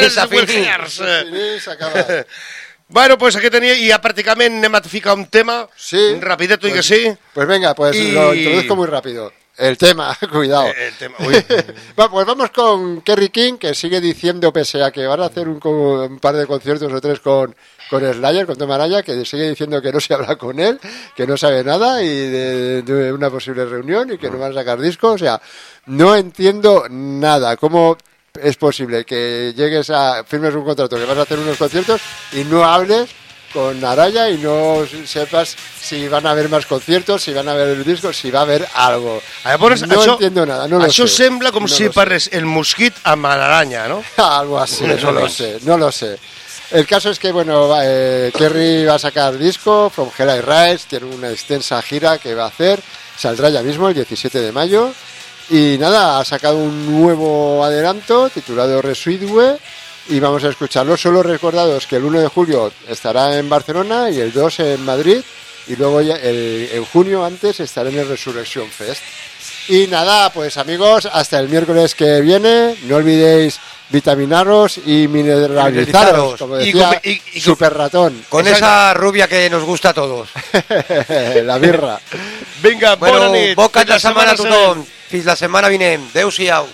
S'ha acabat. Bueno, pues aquí tenia, i ja pràcticament anem a ficar un tema, rapideto, pues, i que sí. Pues venga, pues lo introduzco muy rápido. El tema, cuidado. El tema, uy. Bueno, pues vamos con Kerry King, que sigue diciendo, pese a que van a hacer un par de conciertos o tres con Slayer, con Tom Araya, que sigue diciendo que no se habla con él, que no sabe nada y de una posible reunión y que no van a sacar discos. O sea, no entiendo nada. ¿Cómo es posible que firmes un contrato, que vas a hacer unos conciertos y no hables con Araya y no sepas si van a haver más conciertos, si van a haver discos, si va a haver algo. Llavors, no entiendo nada, no lo sé. Això sembla com no si parles el mosquit amb l'aranya, ¿no? Algo así, no lo sé. El caso es que, bueno, Kerry va a sacar disco, From Hell I Rise, tiene una extensa gira que va a hacer, saldrá ya mismo el 17 de mayo. Y nada, ha sacado un nuevo adelanto titulado Resuidue y vamos a escucharlo. Solo recordados que el 1 de julio estará en Barcelona y el 2 en Madrid y luego ya en junio antes estará en el Resurrection Fest. Y nada, pues amigos, hasta el miércoles que viene, no olvidéis vitaminaros y mineralizaros, como decía Super Ratón. Con esa rubia que nos gusta a todos. La birra. Vinga, bueno, bona nit. Bon cap de setmana a tothom. Fins la setmana vinent. Adéu-siau.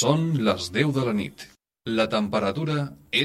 Són les 10 de la nit. La temperatura és